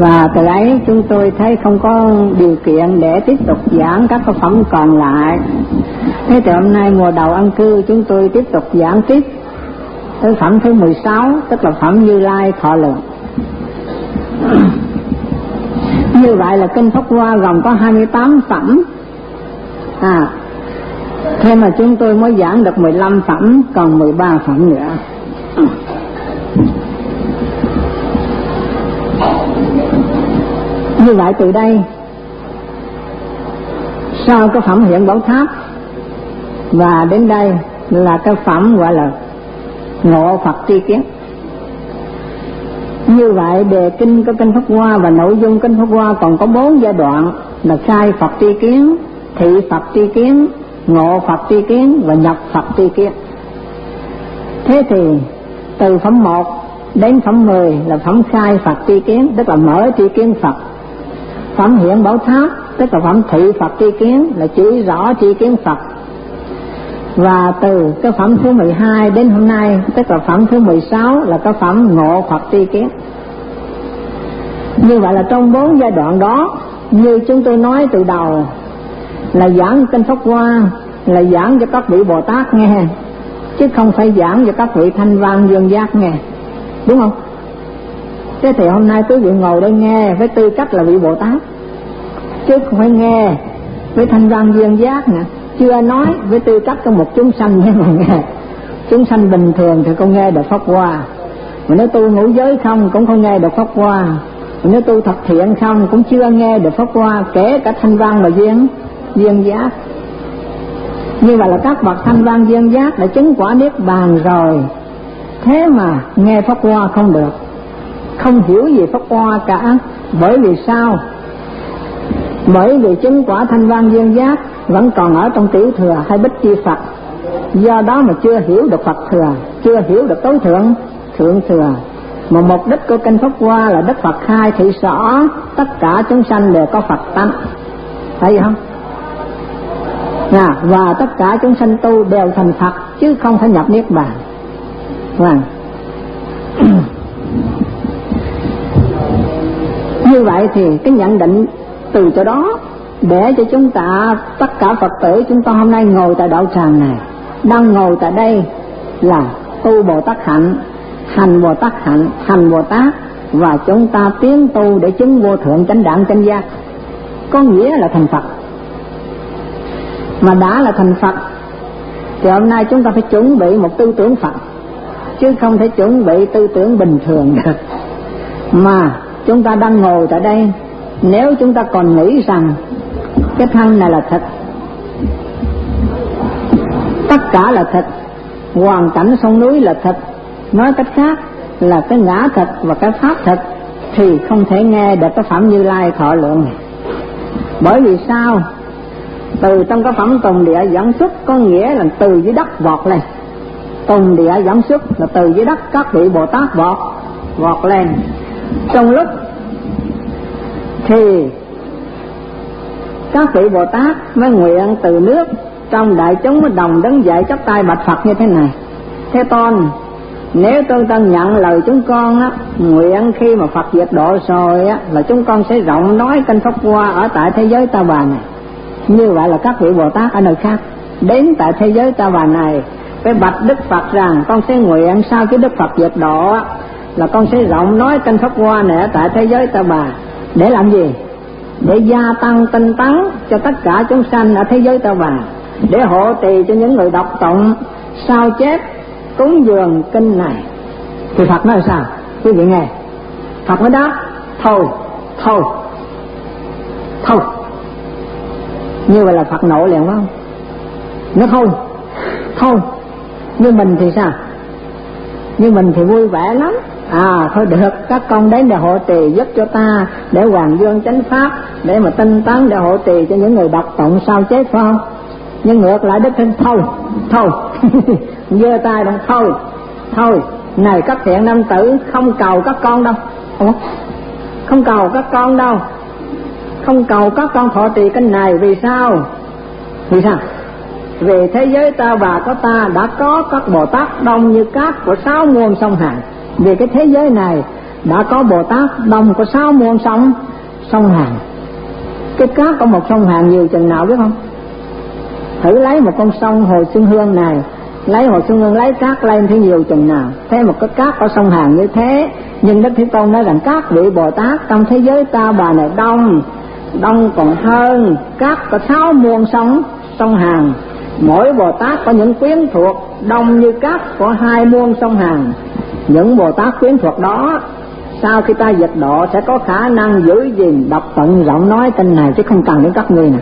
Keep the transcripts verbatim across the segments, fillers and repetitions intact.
Và từ ấy chúng tôi thấy không có điều kiện để tiếp tục giảng các tác phẩm còn lại. Thế từ hôm nay mùa đầu an cư chúng tôi tiếp tục giảng tiếp tới phẩm thứ mười sáu, tức là phẩm Như Lai Thọ Lượng. Như vậy là kinh Pháp Hoa gồm có hai mươi tám phẩm. À, thế mà chúng tôi mới giảng được mười lăm phẩm, còn mười ba phẩm nữa. Như vậy từ đây sau cái phẩm Hiện Bảo Tháp và đến đây là cái phẩm gọi là Ngộ Phật Tri Kiến. Như vậy đề kinh của kinh Pháp Hoa và nội dung kinh Pháp Hoa còn có bốn giai đoạn là khai Phật tri kiến, thị Phật tri kiến, ngộ Phật tri kiến và nhập Phật tri kiến. Thế thì từ phẩm một đến phẩm mười là phẩm khai Phật tri kiến, tức là mở tri kiến Phật. Phẩm Hiện Bảo Tháp tức là phẩm thị Phật tri kiến, là chỉ rõ tri kiến Phật. Và từ cái phẩm thứ mười hai đến hôm nay tức là phẩm thứ mười sáu là cái phẩm ngộ Phật tri kiến. Như vậy là trong bốn giai đoạn đó, như chúng tôi nói từ đầu, là giảng kinh Pháp Hoa là giảng cho các vị Bồ Tát nghe, chứ không phải giảng cho các vị thanh văn dương giác nghe, đúng không? Thế thì hôm nay quý vị ngồi đây nghe với tư cách là vị Bồ Tát, chứ không phải nghe với thanh văn dương giác nè, chưa nói với tư cách của một chúng sanh nghe mà nghe. Chúng sanh bình thường thì không nghe được Pháp Hoa, mà nếu tu ngũ giới không cũng không nghe được Pháp Hoa, mà nếu tu thập thiện không cũng chưa nghe được Pháp Hoa, kể cả thanh văn và duyên duyên giác. Như vậy là các bậc thanh văn duyên giác đã chứng quả niết bàn rồi, thế mà nghe Pháp Hoa không được, không hiểu gì Pháp Hoa cả. Bởi vì sao? Bởi vì chứng quả thanh văn duyên giác vẫn còn ở trong tiểu thừa hay bích chi Phật, do đó mà chưa hiểu được Phật thừa, chưa hiểu được tối thượng thượng thừa. Mà mục đích của kinh Pháp Hoa là Đức Phật khai thị rõ tất cả chúng sanh đều có Phật tánh, phải vậy không? À, và tất cả chúng sanh tu đều thành Phật chứ không phải nhập niết bàn. Vâng. Như vậy thì cái nhận định từ chỗ đó để cho chúng ta, tất cả Phật tử chúng ta hôm nay ngồi tại đạo tràng này, đang ngồi tại đây là tu Bồ Tát hạnh, hành Bồ Tát hạnh, hành Bồ Tát, và chúng ta tiến tu để chứng vô thượng chánh đẳng chánh giác, có nghĩa là thành Phật. Mà đã là thành Phật thì hôm nay chúng ta phải chuẩn bị một tư tưởng Phật, chứ không thể chuẩn bị tư tưởng bình thường được. Mà chúng ta đang ngồi tại đây, nếu chúng ta còn nghĩ rằng cái thân này là thật, tất cả là thật, hoàn cảnh sông núi là thật, nói cách khác là cái ngã thật và cái pháp thật, thì không thể nghe được cái phẩm Như Lai Thọ Lượng này. Bởi vì sao? Từ trong cái phẩm Tùng Địa Dẫn Xuất có nghĩa là từ dưới đất vọt lên. Tùng Địa Dẫn Xuất là từ dưới đất các vị Bồ Tát vọt vọt lên. Trong lúc thì các vị Bồ Tát mới nguyện từ nước trong đại chúng mới đồng đứng dậy chắp tay bạch Phật như thế này: Thế Tôn, nếu tôi tân nhận lời chúng con á, nguyện khi mà Phật diệt độ rồi á, là chúng con sẽ rộng nói kinh Pháp Hoa ở tại thế giới Ta Bà này. Như vậy là các vị Bồ Tát ở nơi khác đến tại thế giới Ta Bà này phải bạch Đức Phật rằng con sẽ nguyện sau khi Đức Phật diệt độ á, là con sẽ rộng nói kinh Pháp Hoa này ở tại thế giới Ta Bà. Để làm gì? Để gia tăng tinh tấn cho tất cả chúng sanh ở thế giới Ta Bà, để hộ trì cho những người đọc tụng sao chép cúng dường kinh này. Thì Phật nói là sao? Quý vị nghe, Phật nói đáp: thôi thôi thôi. Như vậy là Phật nổi liền phải không? Nó thôi thôi. Như mình thì sao? Như mình thì vui vẻ lắm. À thôi được, các con đến để hộ trì giúp cho ta, để hoàn dương chánh pháp, để mà tinh tấn, để hộ trì cho những người đọc tụng sao chép, phải không? Nhưng ngược lại Đức Thinh thôi thôi giơ tay bằng thôi thôi. Này các thiện nam tử, không cầu các con đâu. Ủa? Không cầu các con đâu, không cầu các con thọ trì kinh này. Vì sao? Vì sao? Vì thế giới Ta Bà có ta đã có các Bồ Tát đông như cát của sáu muôn sông Hằng. Vì cái thế giới này đã có Bồ Tát đồng có sáu muôn sông sông Hàn. Cái cát có một sông Hàn nhiều chừng nào biết không? Thử lấy một con sông Hồ Xuân Hương này, lấy Hồ Xuân Hương lấy cát lên thì nhiều chừng nào. Thế một cái cát có sông Hàn như thế, nhưng Đức Thế Tôn nói rằng các vị Bồ Tát trong thế giới ta bà này đông, đông còn hơn cát có sáu muôn sông sông Hàn. Mỗi Bồ Tát có những quyến thuộc đông như cát có hai muôn sông Hàn. Những Bồ Tát quyến thuộc đó sau khi ta diệt độ sẽ có khả năng giữ gìn đọc tận giọng nói kinh này, chứ không cần đến các ngươi nè.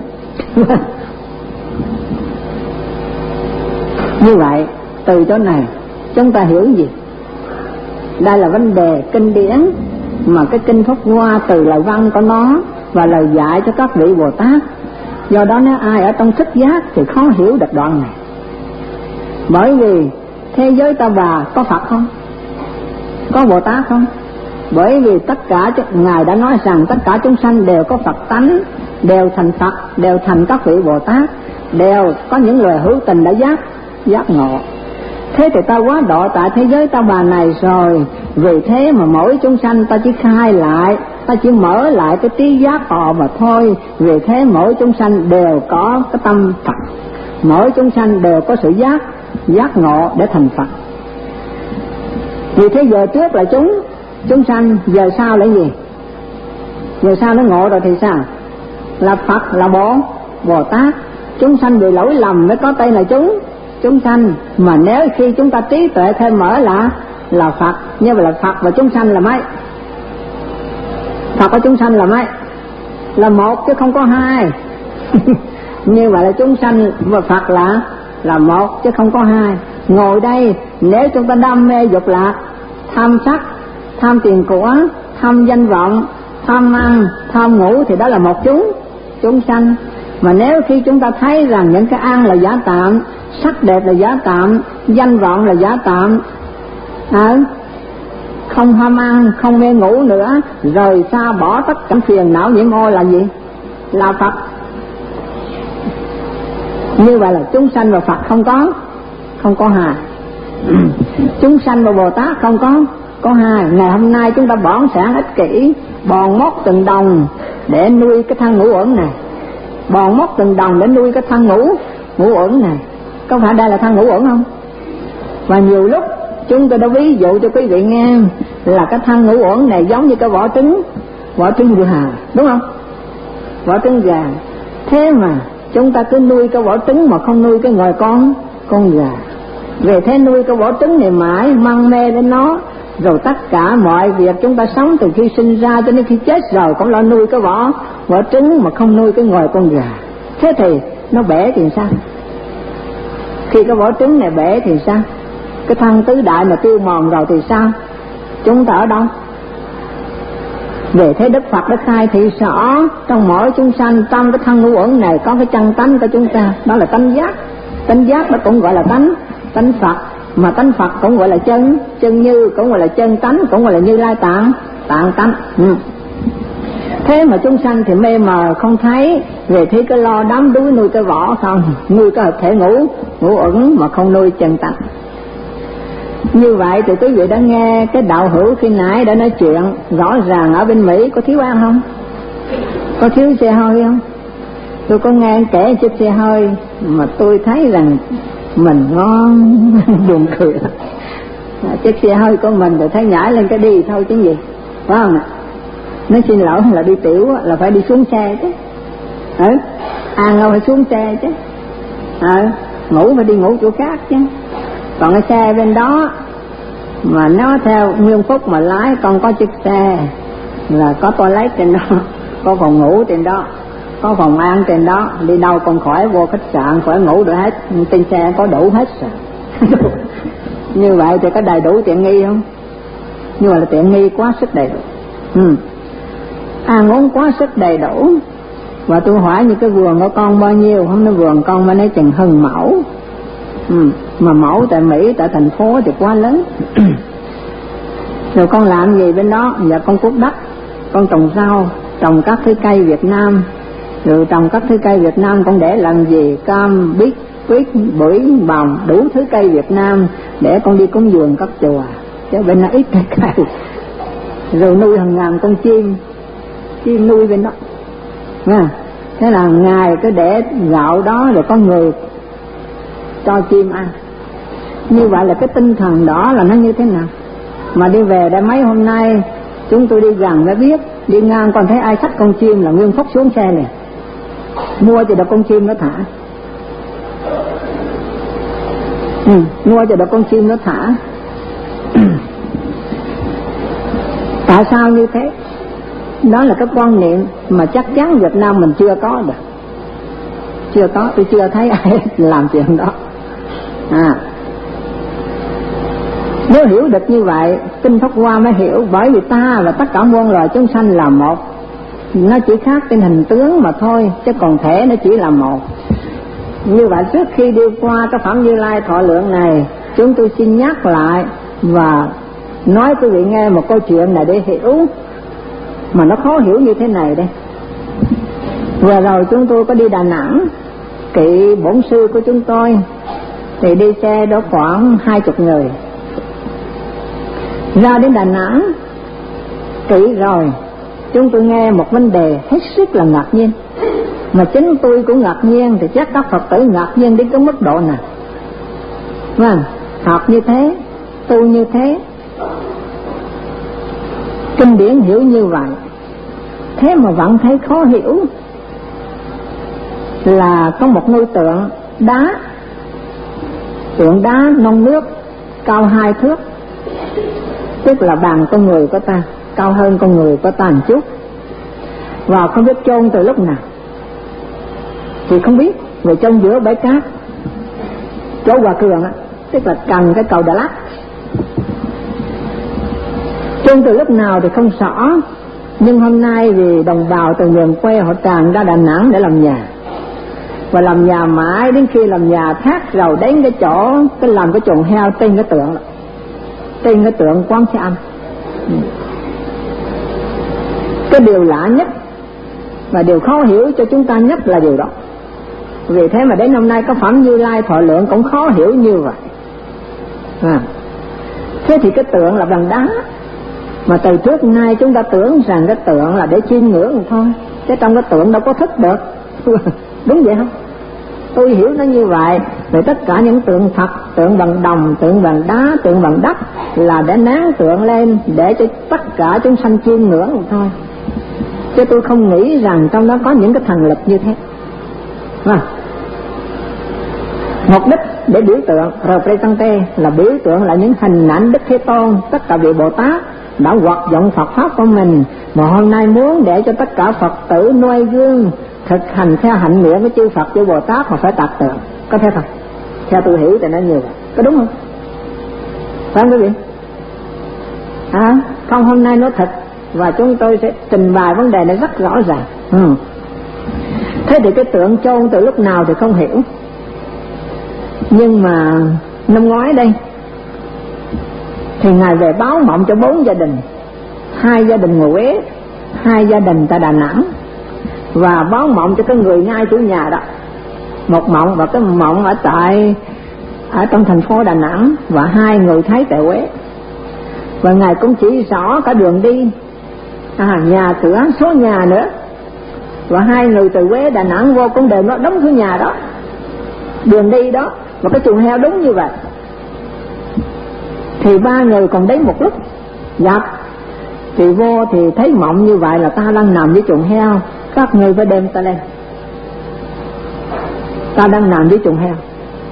Như vậy từ chỗ này chúng ta hiểu gì? Đây là vấn đề kinh điển mà cái kinh Pháp Hoa từ lời văn của nó và lời dạy cho các vị Bồ Tát. Do đó nếu ai ở trong thức giác thì khó hiểu được đoạn này. Bởi vì thế giới ta bà có Phật không? Có Bồ Tát không? Bởi vì tất cả Ngài đã nói rằng tất cả chúng sanh đều có Phật tánh, đều thành Phật, đều thành các vị Bồ Tát, đều có những lời hữu tình đã giác giác ngộ. Thế thì ta quá độ tại thế giới ta bà này rồi, vì thế mà mỗi chúng sanh ta chỉ khai lại, ta chỉ mở lại cái trí giác họ mà thôi. Vì thế mỗi chúng sanh đều có cái tâm Phật, mỗi chúng sanh đều có sự giác giác ngộ để thành Phật. Vì thế giờ trước là chúng chúng sanh, giờ sau là gì? Giờ sau nó ngộ rồi thì sao? Là Phật, là Bồ Bồ Tát. Chúng sanh bị lỗi lầm mới có tên là chúng chúng sanh. Mà nếu khi chúng ta trí tuệ thêm mở là là Phật, như vậy là Phật và chúng sanh là mấy? Phật và chúng sanh là mấy? Là một chứ không có hai. Như vậy là chúng sanh và Phật là là một chứ không có hai. Ngồi đây nếu chúng ta đam mê dục lạc, tham sắc, tham tiền của, tham danh vọng, tham ăn, tham ngủ thì đó là một chúng chúng sanh. Mà nếu khi chúng ta thấy rằng những cái ăn là giả tạm, sắc đẹp là giả tạm, danh vọng là giả tạm, à, không ham ăn, không mê ngủ nữa, rồi xa bỏ tất cả phiền não nhiễm ô là gì? Là Phật. Như vậy là chúng sanh và Phật không có không có hai. Chúng sanh và Bồ Tát không có có hai. Ngày hôm nay chúng ta bỏng sản ích kỷ, bòn móc từng đồng để nuôi cái thân ngũ uẩn này, bòn móc từng đồng để nuôi cái thân ngũ ngũ uẩn này. Có phải đây là thân ngũ uẩn không? Và nhiều lúc chúng tôi đã ví dụ cho quý vị nghe là cái thân ngũ uẩn này giống như cái vỏ trứng, vỏ trứng gà, đúng không? Vỏ trứng gà. Thế mà chúng ta cứ nuôi cái vỏ trứng mà không nuôi cái ngòi con con gà. Về thế nuôi cái vỏ trứng này mãi măng mê đến nó, rồi tất cả mọi việc chúng ta sống từ khi sinh ra cho đến khi chết rồi cũng lo nuôi cái vỏ vỏ trứng mà không nuôi cái ngòi con gà. Thế thì nó bể thì sao? Khi cái vỏ trứng này bể thì sao? Cái thân tứ đại mà tiêu mòn rồi thì sao? Chúng ta ở đâu? Về thế Đức Phật đã khai thị rõ trong mỗi chúng sanh, trong cái thân ngũ uẩn này có cái chân tánh của chúng ta, đó là tánh giác. Tánh giác nó cũng gọi là tánh tánh Phật, mà tánh Phật cũng gọi là chân chân như, cũng gọi là chân tánh, cũng gọi là Như Lai tạng tạng tánh. Ừ. Thế mà chúng sanh thì mê mờ không thấy, về thế cứ lo đám đuối nuôi cái vỏ không, nuôi cái thể ngũ ngũ uẩn mà không nuôi chân tánh. Như vậy thì quý vị đã nghe cái đạo hữu khi nãy đã nói chuyện rõ ràng ở bên Mỹ có thiếu ăn không? Có thiếu xe hơi không? Tôi có nghe kể chiếc xe hơi mà tôi thấy rằng mình ngon buồn cười. Chiếc xe hơi của mình tôi thấy nhảy lên cái đi thôi chứ gì, phải không ạ? Nói xin lỗi là đi tiểu là phải đi xuống xe chứ, ừ? Ăn đâu phải xuống xe chứ, ừ? Ngủ phải đi ngủ chỗ khác chứ. Còn cái xe bên đó mà nó theo nguyên phúc mà lái, con có chiếc xe là có toilet trên đó, có phòng ngủ trên đó, có phòng ăn trên đó, đi đâu còn khỏi vô khách sạn khỏi ngủ được hết, trên xe có đủ hết rồi. Như vậy thì có đầy đủ tiện nghi không? Nhưng mà là tiện nghi quá sức đầy đủ, ừ. Ăn uống quá sức đầy đủ. Và tôi hỏi như cái vườn của con bao nhiêu, không nói vườn con mà nói chừng hơn mẫu, ừ. Mà mẫu tại Mỹ, tại thành phố thì quá lớn. Rồi con làm gì bên đó? Dạ con cuốc đất, con trồng rau, trồng các thứ cây Việt Nam. Rồi trồng các thứ cây Việt Nam con để làm gì? Cam, bít, quýt, bưởi, bòng, đủ thứ cây Việt Nam để con đi cúng dường các chùa. Chứ bên đó ít cây cây. rồi nuôi hàng ngàn con chim, chim nuôi bên đó. Nha. Thế là Ngài cứ để gạo đó rồi có người cho chim ăn. Như vậy là cái tinh thần đó là nó như thế nào. Mà đi về đây mấy hôm nay chúng tôi đi gần mới biết, đi ngang còn thấy ai xách con chim là nguyên phúc xuống xe này, mua cho được con chim nó thả. Ừ, mua cho được con chim nó thả. Tại sao như thế? Đó là cái quan niệm mà chắc chắn Việt Nam mình chưa có được. Chưa có, tôi chưa thấy ai làm chuyện đó. À, nếu hiểu được như vậy, Kinh Pháp Hoa mới hiểu, bởi vì ta và tất cả muôn loài chúng sanh là một. Nó chỉ khác trên hình tướng mà thôi, chứ còn thể nó chỉ là một. Như vậy trước khi đi qua cái phẩm Như Lai thọ lượng này, chúng tôi xin nhắc lại và nói quý vị nghe một câu chuyện này để hiểu, mà nó khó hiểu như thế này đây. Vừa rồi chúng tôi có đi Đà Nẵng, kỵ bổn sư của chúng tôi thì đi xe đó khoảng hai chục người. Ra đến Đà Nẵng kỵ rồi, chúng tôi nghe một vấn đề hết sức là ngạc nhiên, mà chính tôi cũng ngạc nhiên, thì chắc các Phật tử ngạc nhiên đến cái mức độ nào. Vâng, học như thế, tu như thế, kinh điển hiểu như vậy, thế mà vẫn thấy khó hiểu. Là có một ngôi tượng đá, tượng đá non nước, cao hai thước, tức là bằng con người của ta, cao hơn con người của ta một chút, và không biết chôn từ lúc nào thì không biết, rồi trong giữa bãi cát chỗ Hòa Cường á, tức là cần cái cầu Đà Lạt. Chôn từ lúc nào thì không rõ, nhưng hôm nay vì đồng bào từ miền quê họ tràn ra Đà Nẵng để làm nhà, và làm nhà mãi đến khi làm nhà thác rồi đến cái chỗ cái làm cái chuồng heo trên cái tượng, trên cái tượng Quán Thế Âm. Cái điều lạ nhất và điều khó hiểu cho chúng ta nhất là điều đó. Vì thế mà đến hôm nay có phẩm Như Lai thọ lượng cũng khó hiểu như vậy. À, thế thì cái tượng là bằng đá, mà từ trước nay chúng ta tưởng rằng cái tượng là để chiêm ngưỡng thôi, chứ trong cái tượng đâu có thức được. Đúng vậy không? Tôi hiểu nó như vậy. Về tất cả những tượng Phật, tượng bằng đồng, tượng bằng đá, tượng bằng đất là để nán tượng lên để cho tất cả chúng sanh chiêm ngưỡng thôi, chứ tôi không nghĩ rằng trong đó có những cái thần lực như thế. À, mục đích để biểu tượng represente là biểu tượng là những hình ảnh Đức Thế Tôn, tất cả vị Bồ Tát đã hoạt dụng Phật pháp của mình, mà hôm nay muốn để cho tất cả Phật tử noi gương thực hành theo hạnh nguyện của chư Phật chư Bồ Tát mà phải tạc tượng. Có thế không? Theo tôi hiểu thì nó như vậy, có đúng không? Phải không quý vị? À, không, hôm nay nó thật và chúng tôi sẽ trình bày vấn đề này rất rõ ràng. Ừ. Thế thì cái tượng chôn từ lúc nào thì không hiểu, nhưng mà năm ngoái đây thì Ngài về báo mộng cho bốn gia đình, hai gia đình người Huế, hai gia đình tại Đà Nẵng, và báo mộng cho cái người ngay chủ nhà đó một mộng, và cái mộng ở tại ở trong thành phố Đà Nẵng, và hai người thấy tại Huế. Và Ngài cũng chỉ rõ cả đường đi, à, nhà cửa, số nhà nữa, và hai người từ Huế Đà Nẵng vô cũng đều nó đóng số nhà đó, đường đi đó, và cái chuồng heo đúng như vậy. Thì ba người còn đến một lúc gặp thì vô thì thấy mộng như vậy là ta đang nằm với chuồng heo, các người phải đem ta lên, ta đang nằm với chuồng heo.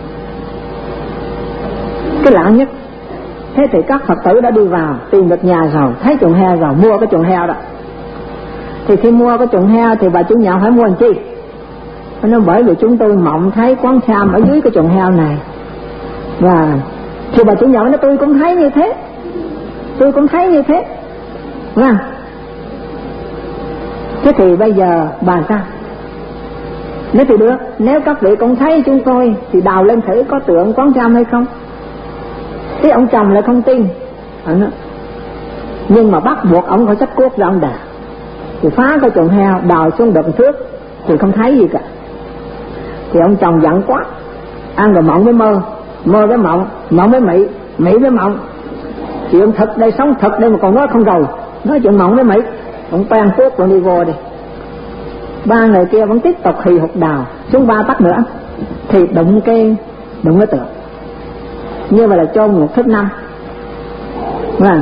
Cái lạ nhất, thế thì các Phật tử đã đi vào tìm được nhà rồi, thấy chuồng heo rồi, mua cái chuồng heo đó. Thì khi mua cái chuồng heo thì bà chủ nhà phải mua làm chi? Nó bởi vì chúng tôi mộng thấy Quán Thế Âm ở dưới cái chuồng heo này, và thì bà chủ nhà nói tôi cũng thấy như thế, tôi cũng thấy như thế. Vâng. Thế thì bây giờ bà sao? Nếu thì được, nếu các vị cũng thấy chúng tôi thì đào lên thử có tượng Quán Thế Âm hay không. Thế ông chồng lại không tin, nhưng mà bắt buộc ông phải xách cuốc ra ông đào. Thì phá cái chuồng heo, đào xuống được thước thì không thấy gì cả. Thì ông chồng giận quá, ăn rồi mộng với mơ, mơ với mộng, mộng với Mỹ, Mỹ với mộng. Chuyện thật đây, sống thật đây mà còn nói không rồi. nói chuyện mộng với Mỹ, cũng quen phước còn đi vô đi. Ba người kia vẫn tiếp tục hì hục đào xuống ba tấc nữa thì đụng cái đụng cái tượng, như vậy là chôn một thước năm. Vâng.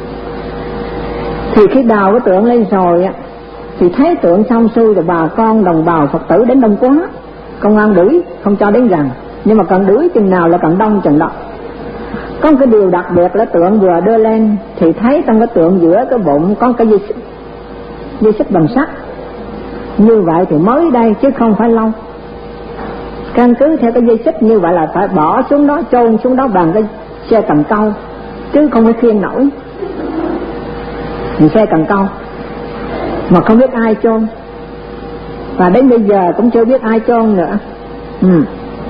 Thì khi đào cái tượng lên rồi á thì thấy tượng xong xuôi rồi bà con đồng bào Phật tử đến đông quá, công an đuổi không cho đến gần, nhưng mà cần đuổi chừng nào là cần đông chừng đó. Có một cái điều đặc biệt là tượng vừa đưa lên thì thấy trong cái tượng giữa cái bụng có cái dây xích, dây xích bằng sắt. Như vậy thì mới đây chứ không phải lâu. Căn cứ theo cái dây xích như vậy là phải bỏ xuống đó, chôn xuống đó bằng cái xe cần câu, chứ không phải khiêng nổi. Thì xe cần câu mà không biết ai chôn, và đến bây giờ cũng chưa biết ai chôn nữa. Ừ.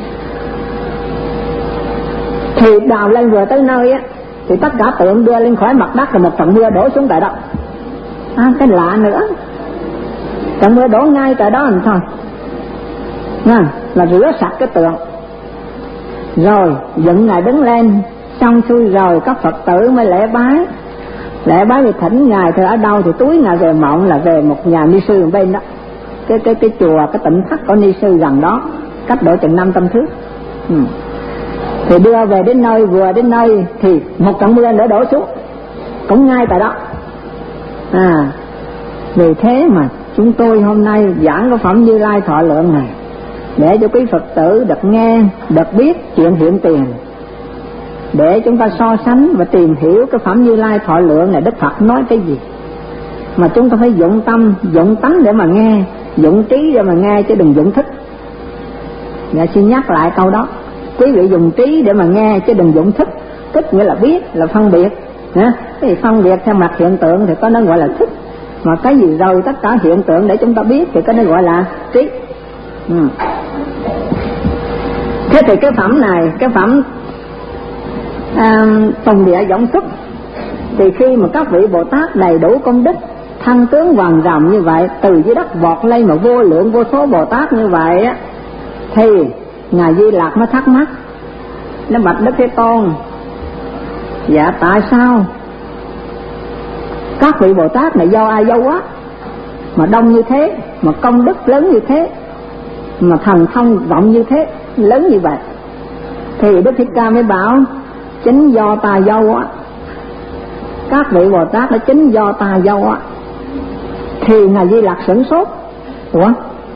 Thì đào lên vừa tới nơi á thì tất cả tượng đưa lên khỏi mặt đất, rồi một trận mưa đổ xuống tại đó. À, cái lạ nữa, trận mưa đổ ngay tại đó làm thôi. Nha, là rửa sạch cái tượng. Rồi dựng ngài đứng lên, xong xuôi rồi các Phật tử mới lễ bái. Lễ bái thì thỉnh ngài thì ở đâu thì túi ngài về mộng là về một nhà ni sư bên đó, cái cái cái chùa, cái tỉnh thất của ni sư gần đó, cách độ chừng năm trăm thước. Ừ. Thì đưa về đến nơi, vừa đến nơi thì một trận mưa nữa đổ xuống cũng ngay tại đó. À, vì thế mà chúng tôi hôm nay giảng cái phẩm Như Lai Thọ Lượng này để cho quý Phật tử được nghe, được biết chuyện hiện tiền, để chúng ta so sánh và tìm hiểu cái phẩm Như Lai Thọ Lượng này Đức Phật nói cái gì. Mà chúng ta phải dụng tâm, dụng tánh để mà nghe, dụng trí để mà nghe, chứ đừng dụng thức. Dạ, xin nhắc lại câu đó, quý vị dùng trí để mà nghe chứ đừng dụng thức. Thức nghĩa là biết, là phân biệt. Cái gì phân biệt theo mặt hiện tượng thì có nó gọi là thức, mà cái gì rồi tất cả hiện tượng để chúng ta biết thì có nó gọi là trí. Ừ. Thế thì cái phẩm này, cái phẩm à, Tùng Địa Võng Xuất, thì khi mà các vị Bồ Tát đầy đủ công đức, thân tướng vàng ròng như vậy, từ dưới đất vọt lên mà vô lượng vô số Bồ Tát như vậy á, thì Ngài Di Lặc mới thắc mắc, nó bạch Đức Thế Tôn: dạ tại sao các vị Bồ Tát này do ai do quá mà đông như thế, mà công đức lớn như thế, mà thần thông rộng như thế, lớn như vậy? Thì Đức Thích Ca mới bảo: chính do ta do quá. Các vị Bồ Tát đã chính do ta do quá. Thì Ngài Di Lặc sửng sốt: ủa,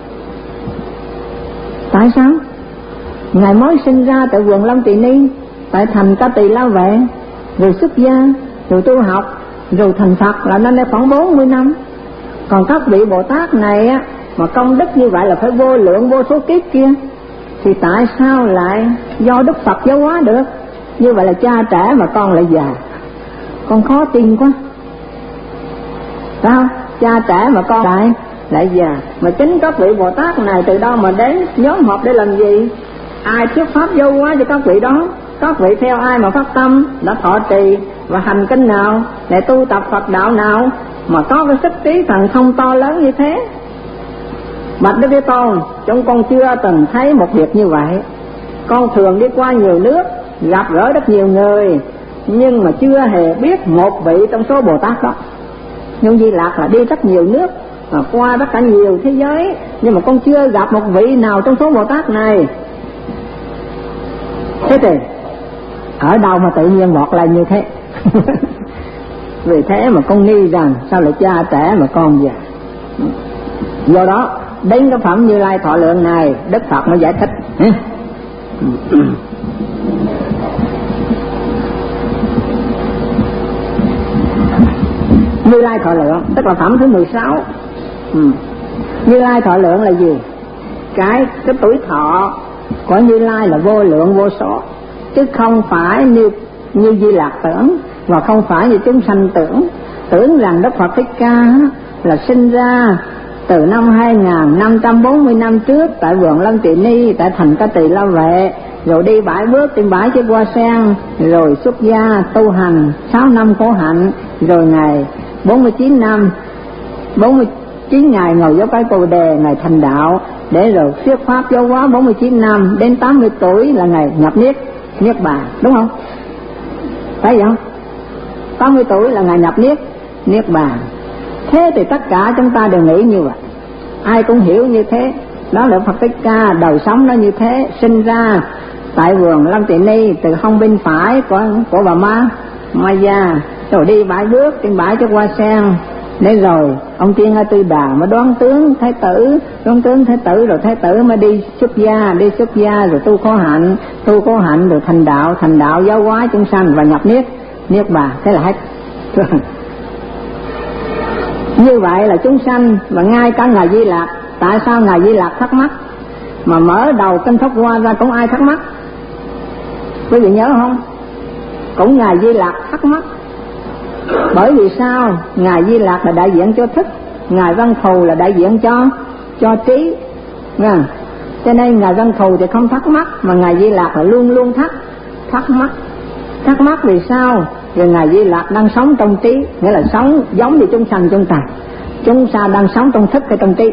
tại sao? Ngài mới sinh ra tại vườn Long Tỳ Ni, tại thành Ca Tỳ La Vệ, rồi xuất gia, rồi tu học, rồi thành Phật là nên đây khoảng bốn mươi năm. Còn các vị Bồ Tát này á, mà công đức như vậy là phải vô lượng vô số kiếp kia, thì tại sao lại do Đức Phật giáo hóa được? Như vậy là cha trẻ mà con lại già, con khó tin quá. Sao? Cha trẻ mà con lại lại già, mà chính các vị Bồ Tát này từ đâu mà đến nhóm họp để làm gì? Ai thuyết pháp giáo hóa cho các vị đó? Các vị theo ai mà phát tâm, đã thọ trì và hành kinh nào, để tu tập Phật đạo nào mà có cái sức trí thần thông to lớn như thế? Bạch Đức Thế Tôn, chúng con chưa từng thấy một việc như vậy. Con thường đi qua nhiều nước, gặp gỡ rất nhiều người, nhưng mà chưa hề biết một vị trong số Bồ Tát đó. Nhưng Di Lặc là đi rất nhiều nước, mà qua tất cả nhiều thế giới, nhưng mà con chưa gặp một vị nào trong số Bồ Tát này. Thế thì ở đâu mà tự nhiên vọt lên như thế? Vì thế mà con nghi rằng sao lại cha trẻ mà con già. Do đó đến cái phẩm Như Lai Thọ Lượng này, Đức Phật mới giải thích. Như Lai Thọ Lượng tức là phẩm thứ mười sáu. ừ. Như Lai Thọ Lượng là gì? Cái cái tuổi thọ của Như Lai là vô lượng vô số, chứ không phải như như Di Lặc tưởng, và không phải như chúng sanh tưởng. Tưởng rằng Đức Phật Thích Ca là sinh ra từ năm hai nghìn năm trăm bốn mươi năm trước tại vườn Long Tỳ Ni, tại thành Ca Tỳ La Vệ, rồi đi bãi bước trên bãi chiếc hoa sen, rồi xuất gia tu hành sáu năm khổ hạnh, rồi ngày bốn mươi chín năm bốn mươi chín ngày ngồi dấu cái Bồ Đề, ngày thành đạo, để rồi thuyết pháp giáo hóa bốn mươi chín năm, đến tám mươi tuổi là ngày nhập niết niết bàn, đúng không? Phải không? tám mươi tuổi là ngày nhập niết, niết bàn. Thế thì tất cả chúng ta đều nghĩ như vậy, ai cũng hiểu như thế. Đó là Phật Thích Ca, đời sống nó như thế. Sinh ra tại vườn Lâm Tỳ Ni, từ hông bên phải của của bà Ma Maya, rồi đi bãi bước trên bãi cho hoa sen. Để rồi ông Tiên A Tư Đà mới đoán tướng Thái tử, đoán tướng Thái tử, rồi Thái tử mới đi xuất gia, đi xuất gia rồi tu khổ hạnh, tu khổ hạnh rồi thành đạo, thành đạo giáo hóa chúng sanh và nhập niết niết bàn. Thế là hết. Như vậy là chúng sanh, và ngay cả Ngài Di Lặc. Tại sao Ngài Di Lặc thắc mắc mà mở đầu kinh Pháp Hoa ra cũng ai thắc mắc? Quý vị nhớ không? Cũng Ngài Di Lặc thắc mắc. Bởi vì sao? Ngài Di Lặc là đại diện cho thức, Ngài Văn Thù là đại diện cho cho trí, nghe? Cho nên Ngài Văn Thù thì không thắc mắc, mà Ngài Di Lặc là luôn luôn thắc thắc mắc. Thắc mắc vì sao? Vì Ngài Di Lặc đang sống trong trí, nghĩa là sống giống như chúng sanh chúng ta. Chúng ta đang sống trong thức hay trong trí?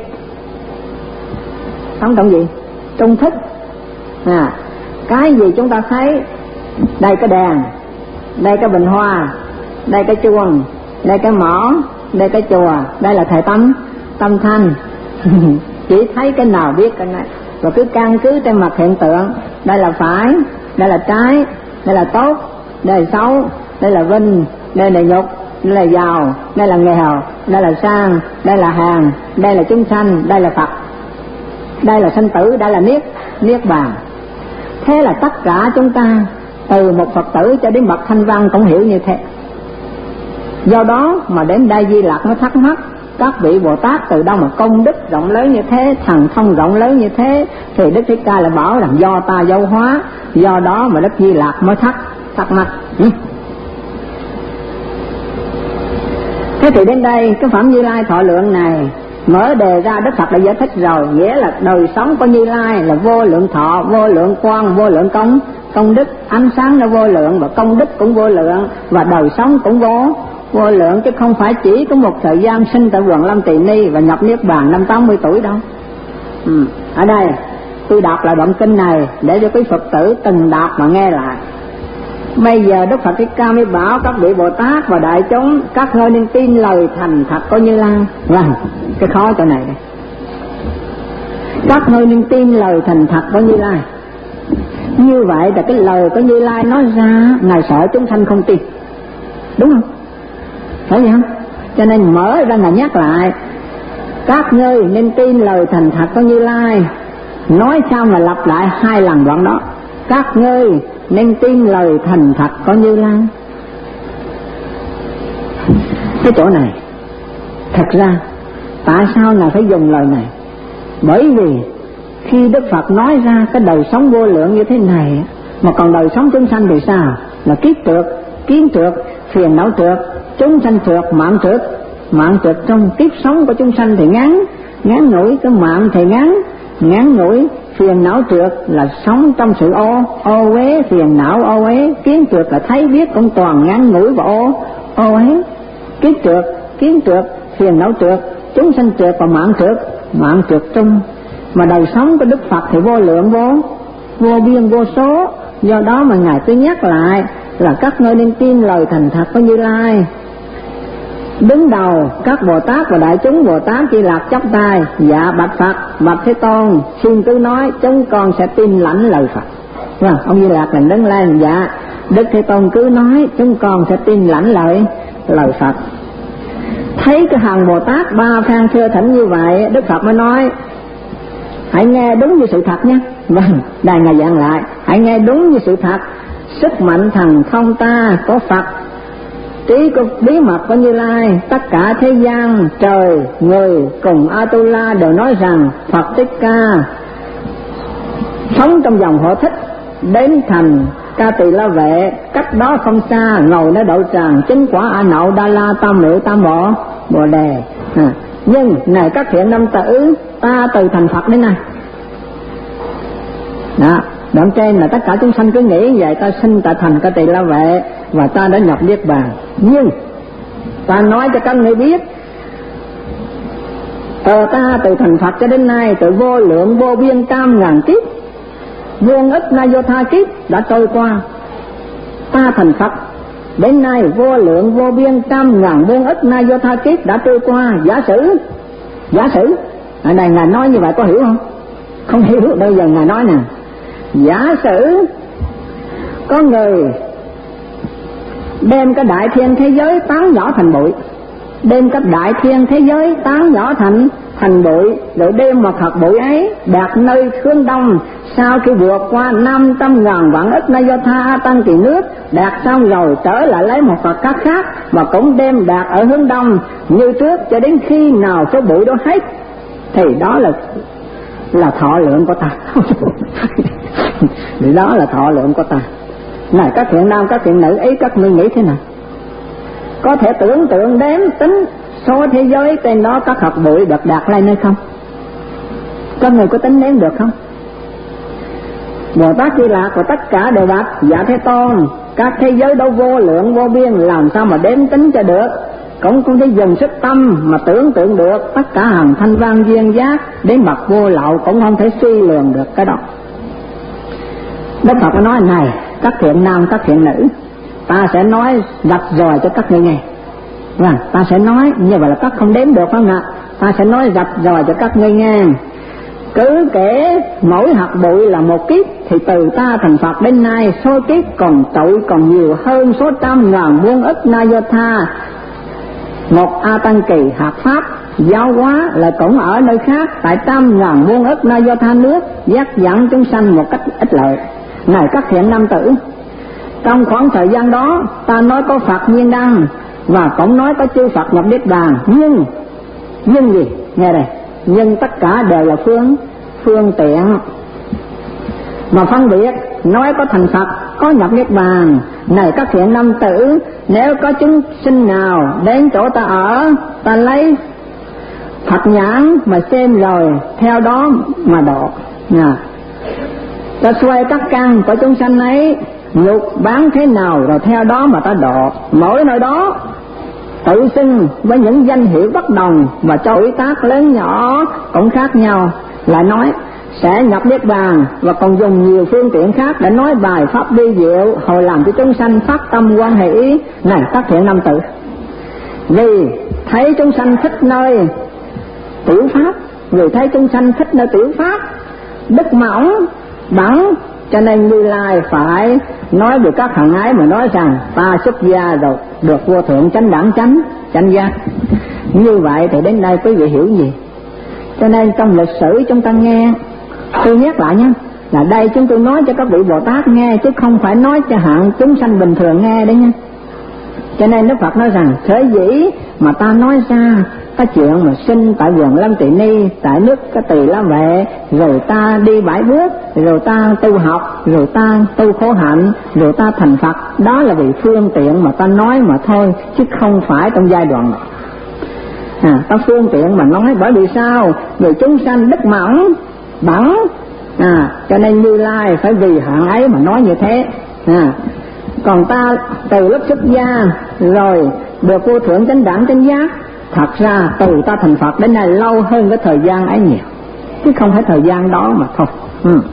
Sống trong gì? Trong thức. À, cái gì chúng ta thấy? Đây cái đèn, đây cái bình hoa, đây cái chuông, đây cái mõ, đây cái chùa, đây là thầy Tâm, Tâm Thanh. Chỉ thấy cái nào biết cái này, rồi cứ căn cứ trên mặt hiện tượng. Đây là phải, đây là trái, đây là tốt, đây là xấu, đây là vinh, đây là nhục, đây là giàu, đây là nghèo, đây là sang, đây là hàng, đây là chúng sanh, đây là Phật, đây là sanh tử, đây là niết niết bàn. Thế là tất cả chúng ta, từ một Phật tử cho đến bậc thanh văn cũng hiểu như thế. Do đó mà đến đây Di Lặc mới thắc mắc, các vị Bồ Tát từ đâu mà công đức rộng lớn như thế, thần thông rộng lớn như thế? Thì Đức Thích Ca lại bảo rằng do ta giáo hóa, do đó mà Đức Di Lặc mới thắc thắc mắc. Ừ. Thế thì đến đây cái phẩm Như Lai Thọ Lượng này mở đề ra, Đức Phật đã giải thích rồi, nghĩa là đời sống của Như Lai là vô lượng thọ, vô lượng quang, vô lượng công, công đức, ánh sáng nó vô lượng và công đức cũng vô lượng, và đời sống cũng vô vô lượng, chứ không phải chỉ có một thời gian sinh tại vườn Lâm Tỳ Ni và nhập niết bàn năm tám mươi tuổi đâu. Ừ. Ở đây tôi đọc lại đoạn kinh này để cho quý Phật tử từng đọc mà nghe lại. Bây giờ Đức Phật Thích Ca mới bảo các vị Bồ Tát và đại chúng, các ngươi nên tin lời thành thật của Như Lai. Vâng, cái khó chỗ này đây. Các ngươi nên tin lời thành thật của Như Lai. Như vậy là cái lời của Như Lai nói ra, Ngài sợ chúng sanh không tin, đúng không? Phải không? Cho nên mở ra Ngài nhắc lại, các ngươi nên tin lời thành thật của Như Lai. Nói xong là lặp lại hai lần đoạn đó, các ngươi nên tin lời thành thật của Như Lai. Cái chỗ này thật ra tại sao Ngài phải dùng lời này? Bởi vì khi Đức Phật nói ra cái đời sống vô lượng như thế này, mà còn đời sống chúng sanh thì sao? Là kiếp trượt, kiến trượt, phiền não trượt, chúng sanh trượt, mạng trượt. Mạng trượt trong kiếp sống của chúng sanh thì ngắn, ngắn ngủi, cái mạng thì ngắn, ngắn ngủi. Phiền não trượt là sống trong sự ô, ô uế, phiền não ô uế. Kiến trượt là thấy biết cũng toàn ngắn ngủi và ô, ô uế. Kiếp trượt, kiến trượt, phiền não trượt, chúng sanh trượt và mạng trượt, mạng trượt chung. Mà đời sống của Đức Phật thì vô lượng, vô vô biên, vô số. Do đó mà Ngài cứ nhắc lại là các ngươi nên tin lời thành thật của Như Lai. Đứng đầu các Bồ Tát và đại chúng Bồ Tát Di Lặc chắp tay, dạ bạch Phật, bạch Thế Tôn, xin cứ nói, chúng con sẽ tin lãnh lời Phật. Vâng, ông Di Lặc liền đứng lên, dạ Đức Thế Tôn cứ nói, chúng con sẽ tin lãnh lời lời Phật. Thấy cái hàng Bồ Tát ba phen thưa thỉnh như vậy, Đức Phật mới nói, hãy nghe đúng như sự thật nhé. Vâng, đây Ngài dặn lại, hãy nghe đúng như sự thật. Sức mạnh thần thông ta có Phật, trí của bí mật của Như Lai, tất cả thế gian, trời, người cùng Atula đều nói rằng Phật Thích Ca sống trong dòng hộ thích, đến thành Ca Tỳ La Vệ, cách đó không xa, ngồi nơi đậu tràng chính quả A Nậu Đa La Tam Muội Tam Bộ Bồ Đề. À, nhưng này các thiện nam tử, ta từ thành Phật đến nay. Đó, đoạn trên là tất cả chúng sanh cứ nghĩ vậy, ta sinh tại thành Ca Tỳ La Vệ và ta đã nhập niết bàn. Nhưng ta nói cho các ngươi biết, từ ta từ thành Phật cho đến nay, từ vô lượng vô biên trăm ngàn kiếp, muôn ức na vô tha kiếp đã trôi qua, ta thành Phật Đến nay vô lượng vô biên trăm ngàn muôn ức na do tha kiếp đã trôi qua. Giả sử, giả sử ở đây Ngài nói như vậy có hiểu không? Không hiểu. Bây giờ Ngài nói nè, giả sử có người đem cái đại thiên thế giới tán nhỏ thành bụi, đem cái đại thiên thế giới tán nhỏ thành thành bụi, rồi đem một hạt bụi ấy đặt nơi hướng đông. Sau khi vượt qua năm trăm ngàn vạn ức na do tha tăng kỳ nước, đạt xong rồi trở lại lấy một hạt cát khác mà cũng đem đạt ở hướng đông như trước, cho đến khi nào số bụi đó hết thì đó là là thọ lượng của ta. Thì đó là thọ lượng của ta. Này các thiện nam các thiện nữ ấy, các ngươi nghĩ thế nào? Có thể tưởng tượng đếm tính số thế giới trên đó các hạt bụi được đạt lên hay không? Các người có tính đếm được không? Bồ Tát Di Lặc của tất cả đều bạch: dạ Thế Tôn, các thế giới đâu vô lượng vô biên, làm sao mà đếm tính cho được? Cũng không thể dùng sức tâm mà tưởng tượng được. Tất cả hàng thanh văn duyên giác đến bậc vô lậu cũng không thể suy lường được cái đó. Đức Phật nói này, các thiện nam các thiện nữ, ta sẽ nói rạch ròi cho các ngươi nghe. Vâng, ta sẽ nói như vậy là các không đếm được không ạ? Ta sẽ nói rạch ròi cho các ngươi nghe. Cứ kể mỗi hạt bụi là một kiếp, thì từ ta thành Phật đến nay số kiếp còn trội còn nhiều hơn số trăm ngàn muôn ức na do tha. Một A Tăng Kỳ hạt pháp giáo hóa lại cũng ở nơi khác, tại trăm ngàn muôn ức na do tha nước, dắt dẫn chúng sanh một cách ích lợi. Này các thiện nam tử, trong khoảng thời gian đó ta nói có Phật nhiên đăng và cũng nói có chư Phật nhập niết bàn, nhưng nhưng gì? Nghe đây, nhưng tất cả đều là phương phương tiện mà phân biệt. Nói có thành Phật, có nhập niết bàn. Này các thiện nam tử, nếu có chúng sinh nào đến chỗ ta ở, ta lấy Phật nhãn mà xem rồi theo đó mà độ. Nha, ta xoay các căn của chúng sanh ấy, nhục bán thế nào rồi theo đó mà ta độ. Mỗi nơi đó tự xưng với những danh hiệu bất đồng và cho ủy tác lớn nhỏ cũng khác nhau, lại nói sẽ nhập niết bàn và còn dùng nhiều phương tiện khác để nói bài pháp vi diệu, hồi làm cho chúng sanh phát tâm quan hệ ý. Này các thiện nam tử, vì thấy chúng sanh thích nơi tiểu pháp, vì thấy chúng sanh thích nơi tiểu pháp, đức mỏng bắn, cho nên Như Lai phải nói về các hạng ái mà nói rằng ta xuất gia rồi được vô thượng chánh đẳng chánh chánh giác. Như vậy thì đến đây quý vị hiểu gì? Cho nên trong lịch sử chúng ta nghe, tôi nhắc lại nhé, là đây chúng tôi nói cho các vị Bồ Tát nghe, chứ không phải nói cho hạng chúng sanh bình thường nghe đấy nha. Cho nên Đức Phật nói rằng thế dĩ mà ta nói ra cái chuyện mà sinh tại vườn Lâm Tỳ Ni, tại nước cái Tỳ La Vệ, rồi ta đi bãi bước, rồi ta tu học, rồi ta tu khổ hạnh, rồi ta thành Phật, đó là vì phương tiện mà ta nói mà thôi, chứ không phải trong giai đoạn này. À, ta phương tiện mà nói, bởi vì sao? Vì chúng sanh đức mỏng bẩn, à, cho nên Như Lai phải vì hạng ấy mà nói như thế. À, còn ta từ lúc xuất gia rồi được vô thượng chánh đẳng chánh giác, thật ra từ ta thành Phật đến nay lâu hơn cái thời gian ấy nhiều, chứ không phải thời gian đó mà thôi. Ừ.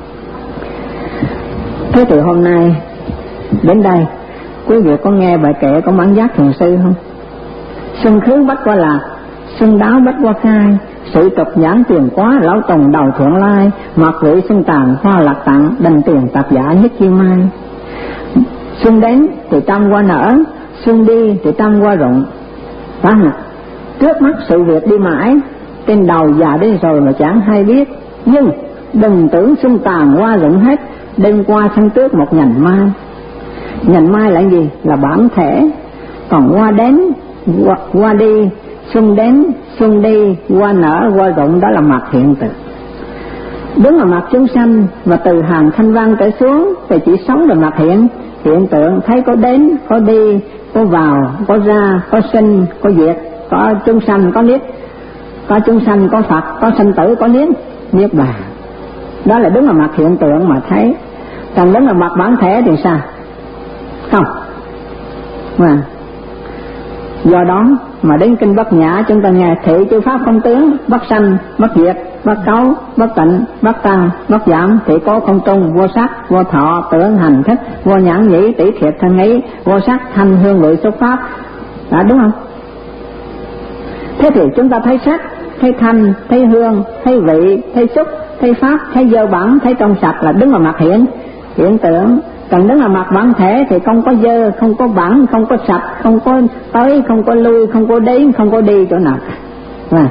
Thế từ hôm nay đến đây, quý vị có nghe bài kệ của Mãn Giác Thiền Sư không? Xuân khứ bách qua lạc, xuân đáo bách qua khai, sự tục nhãn tiền quá, lão tùng đầu thượng lai, mặc vị xuân tàn hoa lạc tặng, đành tiền tạp giả nhất chi mai. Xuân đến thì trăm qua nở, xuân đi thì trăm qua rụng. Đó nè, trước mắt sự việc đi mãi, trên đầu già đến rồi mà chẳng hay biết. Nhưng đừng tưởng xuân tàn hoa rụng hết, đêm qua sân trước một nhành mai. Nhành mai là gì? Là bản thể. Còn hoa đến, hoa, hoa đi, xuân đến, xuân đi, hoa nở, hoa rụng, đó là mặt hiện tượng. Đứng ở mặt chúng sanh và từ hàng thanh văn trở xuống thì chỉ sống về mặt hiện hiện tượng, thấy có đến, có đi, có vào, có ra, có sinh, có diệt, có chúng sanh, có niết, có chúng sanh, có Phật, có sanh tử, có niết, niết bàn. Đó là đứng ở mặt hiện tượng mà thấy. Còn đứng ở mặt bản thể thì sao? Không. Mà do đó mà đến kinh Bát Nhã chúng ta nghe thị chư pháp không tướng, bất sanh, bất diệt, bất cấu, bất tịnh, bất tăng, bất giảm, thị cố không trung, vô sắc, vô thọ, tưởng hành thức, vô nhãn nhĩ, tỷ thiệt thân ý, vô sắc, thanh hương vị xúc pháp. Đó, đúng không? Thế thì chúng ta thấy sắc, thấy thanh, thấy hương, thấy vị, thấy xúc, thấy pháp, thấy dơ bẩn, thấy trong sạch là đứng vào mặt hiện hiện tượng. Còn đứng vào mặt bản thể thì không có dơ, không có bẩn, không có sạch, không có tới, không có lui, không có đến, không có đi chỗ nào. À.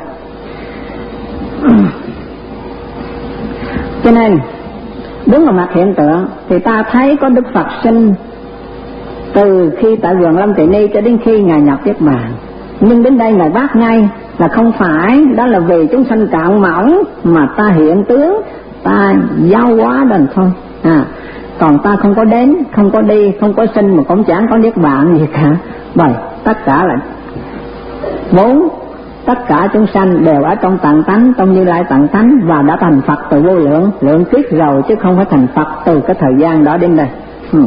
Cho nên đứng vào mặt hiện tượng thì ta thấy có Đức Phật sinh từ khi tại vườn Lâm Tỳ Ni cho đến khi Ngài nhập Niết Bàn. Nhưng đến đây Ngài bác ngay là không phải, đó là vì chúng sanh cạn mỏng mà ta hiện tướng, ta giao hóa đền thôi. À, còn ta không có đến, không có đi, không có sinh mà cũng chẳng có Niết Bàn gì cả. Bởi tất cả là vốn tất cả chúng sanh đều ở trong tạng tánh, trong Như Lai tạng tánh và đã thành Phật từ vô lượng lượng kiếp rồi, chứ không phải thành Phật từ cái thời gian đó đến đây. Ừ.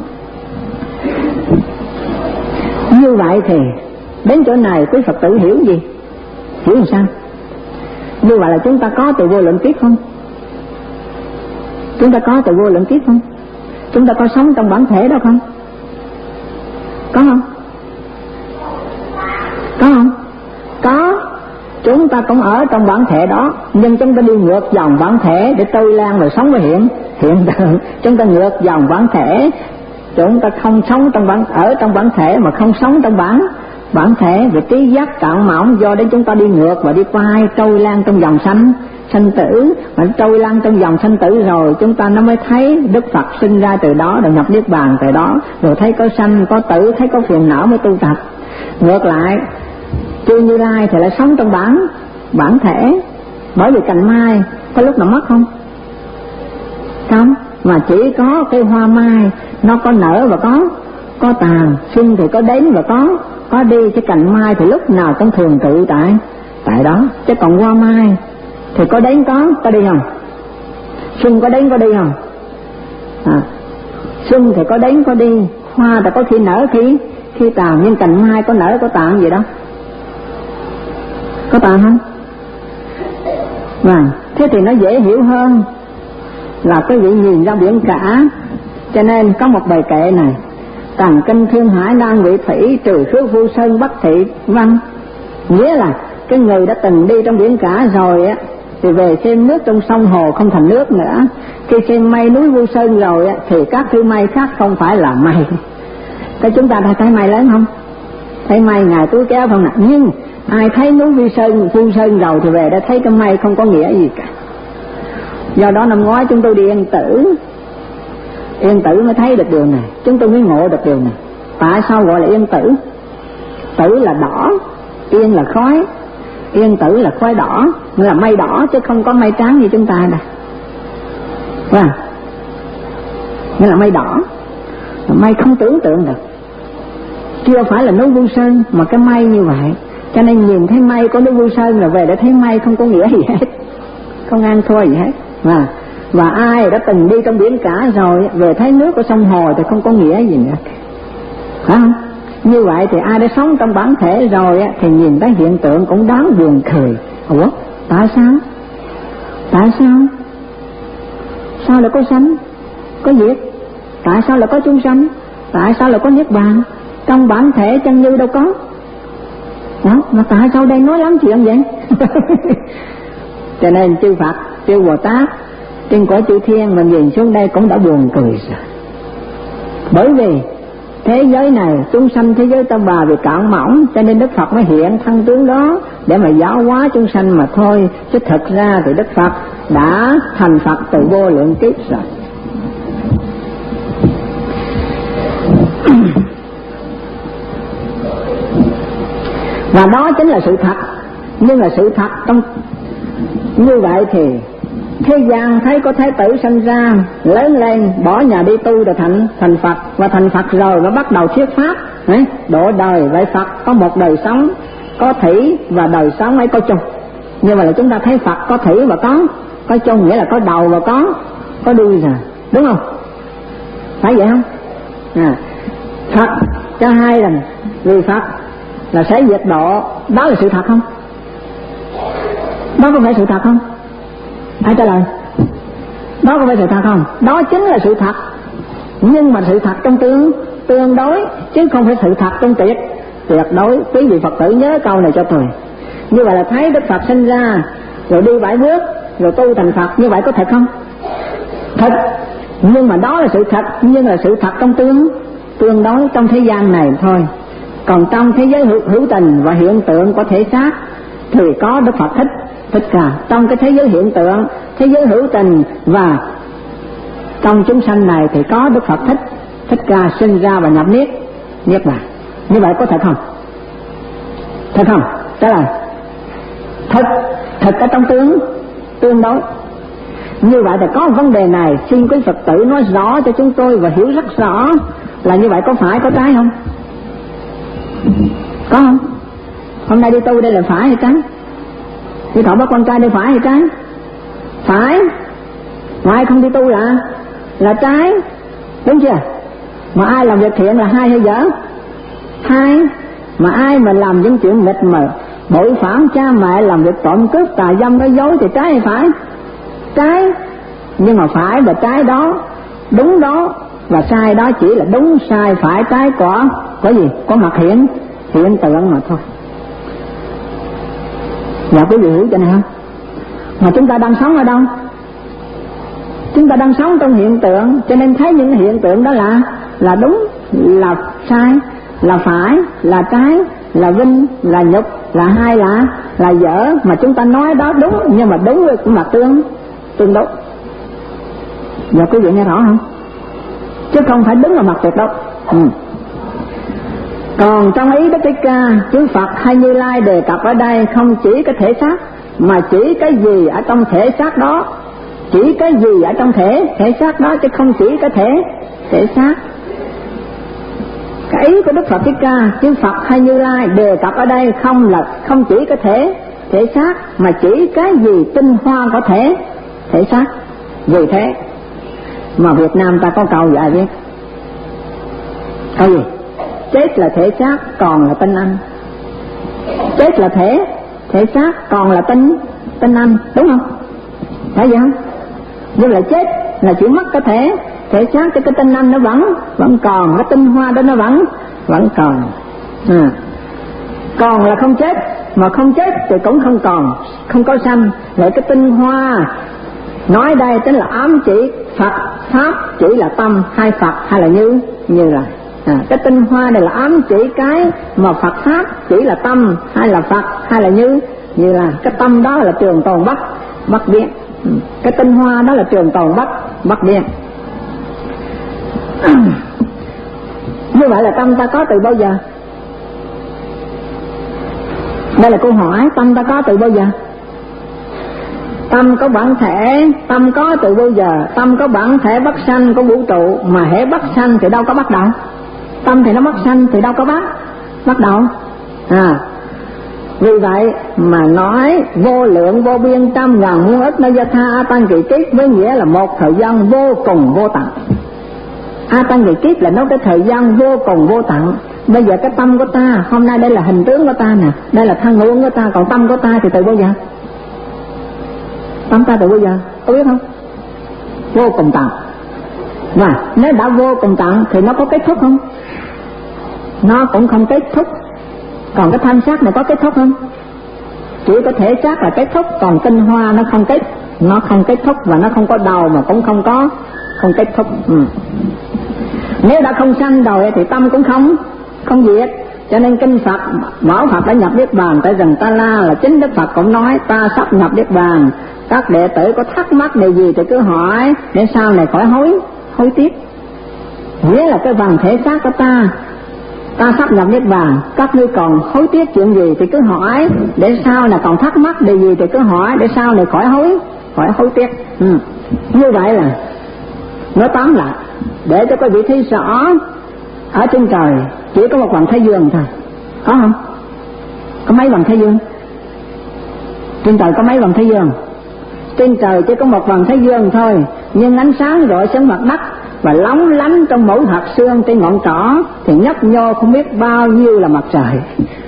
Như vậy thì đến chỗ này quý Phật tử hiểu gì? Hiểu làm sao? Như vậy là chúng ta có từ vô lượng kiếp không? Chúng ta có từ vô lượng kiếp không? Chúng ta có sống trong bản thể đó không? Có không? Có không? Có. Chúng ta cũng ở trong bản thể đó, nhưng chúng ta đi ngược dòng bản thể để trôi lan và sống với hiện hiện tượng. Chúng ta ngược dòng bản thể, chúng ta không sống trong bản, ở trong bản thể mà không sống trong bản bản thể về trí giác cạn mỏng, do đấy chúng ta đi ngược và đi quay trôi lan trong dòng sanh sanh tử. Mà trôi lan trong dòng sanh tử rồi chúng ta nó mới thấy Đức Phật sinh ra từ đó, rồi nhập Niết Bàn từ đó, rồi thấy có sanh có tử, thấy có phiền não mới tu tập. Ngược lại chư Như Lai thì lại sống trong bản bản thể, bởi vì cành mai có lúc nào mất không? Không, mà chỉ có cây hoa mai nó có nở và có có tàn, xuân thì có đến và có có đi, chứ cành mai thì lúc nào cũng thường trụ tại tại đó. Chứ còn hoa mai thì có đến có có đi không? Xuân có đến có đi không? À, xuân thì có đến có đi, hoa thì có khi nở khi khi tàn, nhưng cành mai có nở có tàn gì đó? Có tàn không? Vâng, thế thì nó dễ hiểu hơn là quý vị nhìn ra biển cả. Cho nên có một bài kệ này: Tàng kinh Thiên Hải Nan Vị Thủy, trừ khước vu sơn bất thị văn. Nghĩa là cái người đã từng đi trong biển cả rồi á, thì về xem nước trong sông hồ không thành nước nữa. Khi xem mây núi vu sơn rồi á, thì các thứ mây khác không phải là mây. Thế chúng ta đã thấy mây lớn không? Thấy mây ngài túi kéo không nè. Nhưng ai thấy núi vu sơn vu sơn rồi thì về đã thấy cái mây không có nghĩa gì cả. Do đó năm ngoái chúng tôi đi Yên Tử, Yên Tử mới thấy được điều này, chúng tôi mới ngộ được điều này. Tại sao gọi là Yên Tử? Tử là đỏ, Yên là khói, Yên Tử là khói đỏ, nghĩa là mây đỏ chứ không có mây trắng như chúng ta đây. Wow. Nghĩa là mây đỏ, mây không tưởng tượng được. Chưa phải là núi Vu Sơn mà cái mây như vậy. Cho nên nhìn thấy mây có núi Vu Sơn là về để thấy mây không có nghĩa gì hết, không ăn thua gì hết. Và, và ai đã từng đi trong biển cả rồi về thấy nước của sông hồ thì không có nghĩa gì nữa. Phải không? Như vậy thì ai đã sống trong bản thể rồi thì nhìn thấy hiện tượng cũng đáng buồn cười. Ủa? Tại sao? Tại sao? Sao lại có sanh, có diệt? Tại sao lại có chúng sanh? Tại sao lại có Niết Bàn? Trong bản thể chân như đâu có. Đó, mà tại sao đây nói lắm chuyện vậy? Cho nên chư Phật, chư Bồ Tát trên cõi chư thiên mà nhìn xuống đây cũng đã buồn cười rồi. Bởi vì thế giới này, chúng sanh thế giới ta bà vì cạn mỏng, cho nên Đức Phật mới hiện thân tướng đó để mà giáo hóa chúng sanh mà thôi. Chứ thật ra thì Đức Phật đã thành Phật từ vô lượng kiếp rồi. Và đó chính là sự thật. Nhưng là sự thật trong như vậy thì thế gian thấy có Thái tử sinh ra, lớn lên, bỏ nhà đi tu rồi thành thành Phật, và thành Phật rồi nó bắt đầu thuyết pháp, đấy, độ đời vậy. Phật có một đời sống, có thủy và đời sống ấy có chung. Nhưng mà là chúng ta thấy Phật có thủy và có có chung, nghĩa là có đầu và có có đuôi rồi, đúng không? Phải vậy không? À, Phật cho hai lần, vì Phật là sẽ diệt độ, đó là sự thật không? Đó có phải sự thật không? Ai trả lời? Đó có phải sự thật không? Đó chính là sự thật, nhưng mà sự thật trong tương tương đối, chứ không phải sự thật trong tuyệt tuyệt đối. Quý vị Phật tử nhớ câu này cho tôi. Như vậy là thấy Đức Phật sinh ra, rồi đi bảy bước, rồi tu thành Phật, như vậy có thật không? Thật, nhưng mà đó là sự thật, nhưng là sự thật trong tương tương đối trong thế gian này thôi. Còn trong thế giới hữu, hữu tình và hiện tượng của thể xác thì có Đức Phật thích thích cả. Trong cái thế giới hiện tượng, thế giới hữu tình và trong chúng sanh này thì có Đức Phật thích thích ca sinh ra và nhập niết niết bàn. Như vậy có thật không? Thật không? Trả lời. Thật, thật ở trong tương tương đối. Như vậy thì có vấn đề này, xin quý Phật tử nói rõ cho chúng tôi và hiểu rất rõ là như vậy có phải có trái không? Có không? Hôm nay đi tu đây là phải hay trái? Đi thọ bắt con trai đây phải hay trái? Phải. Mà ai không đi tu là là trái, đúng chưa? Mà ai làm việc thiện là hai hay dở? Hai. Mà ai mà làm những chuyện nghịch mà bội phản cha mẹ, làm việc trộm cướp tà dâm nói dối thì trái hay phải? Trái. Nhưng mà phải và trái đó, đúng đó và sai đó chỉ là đúng sai phải trái của có gì? Có mặt hiện hiện tượng mà thôi. Dạ quý vị hiểu cho này không? Mà chúng ta đang sống ở đâu? Chúng ta đang sống trong hiện tượng, cho nên thấy những hiện tượng đó là là đúng, là sai, là phải, là trái, là vinh, là nhục, là hai, là là dở. Mà chúng ta nói đó đúng, nhưng mà đúng với mặt tương tương đối. Giờ quý vị nghe rõ không? Chứ không phải đứng ở mặt tuyệt đâu. Ừ. Còn trong ý Đức Thích Ca, chư Phật hay Như Lai đề cập ở đây không chỉ cái thể xác, mà chỉ cái gì ở trong thể xác đó, chỉ cái gì ở trong thể thể xác đó, chứ không chỉ cái thể thể xác. Cái ý của Đức Phật Thích Ca, chư Phật hay Như Lai đề cập ở đây không là không chỉ cái thể thể xác, mà chỉ cái gì tinh hoa có thể thể xác. Vì thế mà Việt Nam ta có câu vậy biết câu gì? Chết là thể xác, còn là tinh anh. Chết là thể thể xác, còn là tinh tinh anh, đúng không? Phải vậy không? Nhưng là chết là chỉ mất cái thể thể xác, cái cái tinh anh nó vẫn vẫn còn, cái tinh hoa đó nó vẫn vẫn còn. À. Còn là không chết, mà không chết thì cũng không còn, không có sanh. Lại cái tinh hoa nói đây chính là ám chỉ Phật pháp chỉ là tâm, hay Phật hay là như như là à, cái tinh hoa này là ám chỉ cái mà Phật pháp chỉ là tâm, hay là Phật hay là như như là cái tâm đó là trường tồn bất bất biến. Ừ. Cái tinh hoa đó là trường tồn bất bất biến. Như vậy là tâm ta có từ bao giờ? Đây là câu hỏi, tâm ta có từ bao giờ? Tâm có bản thể, tâm có từ bao giờ? Tâm có bản thể bất sanh của vũ trụ, mà hễ bất sanh thì đâu có bắt đầu. Tâm thì nó bất sanh thì đâu có bắt bắt đầu. À, vì vậy mà nói vô lượng vô biên trăm ngàn muôn ức na gia tha tăng kỳ kiếp, với nghĩa là một thời gian vô cùng vô tận. A tăng kỳ kiếp là nói cái thời gian vô cùng vô tận. Bây giờ cái tâm của ta, hôm nay đây là hình tướng của ta nè, đây là thân ngũ của ta, còn tâm của ta thì từ bao giờ? Tâm ta từ bao giờ? Có biết không? Vô cùng tận. Và nếu đã vô cùng tận thì nó có kết thúc không? Nó cũng không kết thúc. Còn cái thân xác này có kết thúc không? Chỉ có thể xác là kết thúc, còn tinh hoa nó không kết, nó không kết thúc và nó không có đầu mà cũng không có không kết thúc. Ừ. Nếu đã không sanh rồi thì tâm cũng không không diệt. Cho nên kinh Phật bảo Phật đã nhập niết bàn tại rừng Ta La, là chính Đức Phật cũng nói ta sắp nhập niết bàn, các đệ tử có thắc mắc điều gì thì cứ hỏi để sau này khỏi hối hối tiếc. Nghĩa là cái phần thể xác của ta ta sắp nhập niết bàn, các ngươi còn hối tiếc chuyện gì thì cứ hỏi, để sau này còn thắc mắc điều gì thì cứ hỏi, để sau này khỏi hối khỏi hối tiếc. Ừ. Như vậy là nói tóm lại để cho các vị thấy rõ, ở trên trời chỉ có một vầng thái dương thôi, có không? Có mấy vầng thái dương? Trên trời có mấy vầng thái dương? Trên trời chỉ có một vầng thái dương thôi, nhưng ánh sáng rọi xuống mặt đất và lóng lánh trong mẫu hạt xương trên ngọn trỏ thì nhấp nhô không biết bao nhiêu là mặt trời.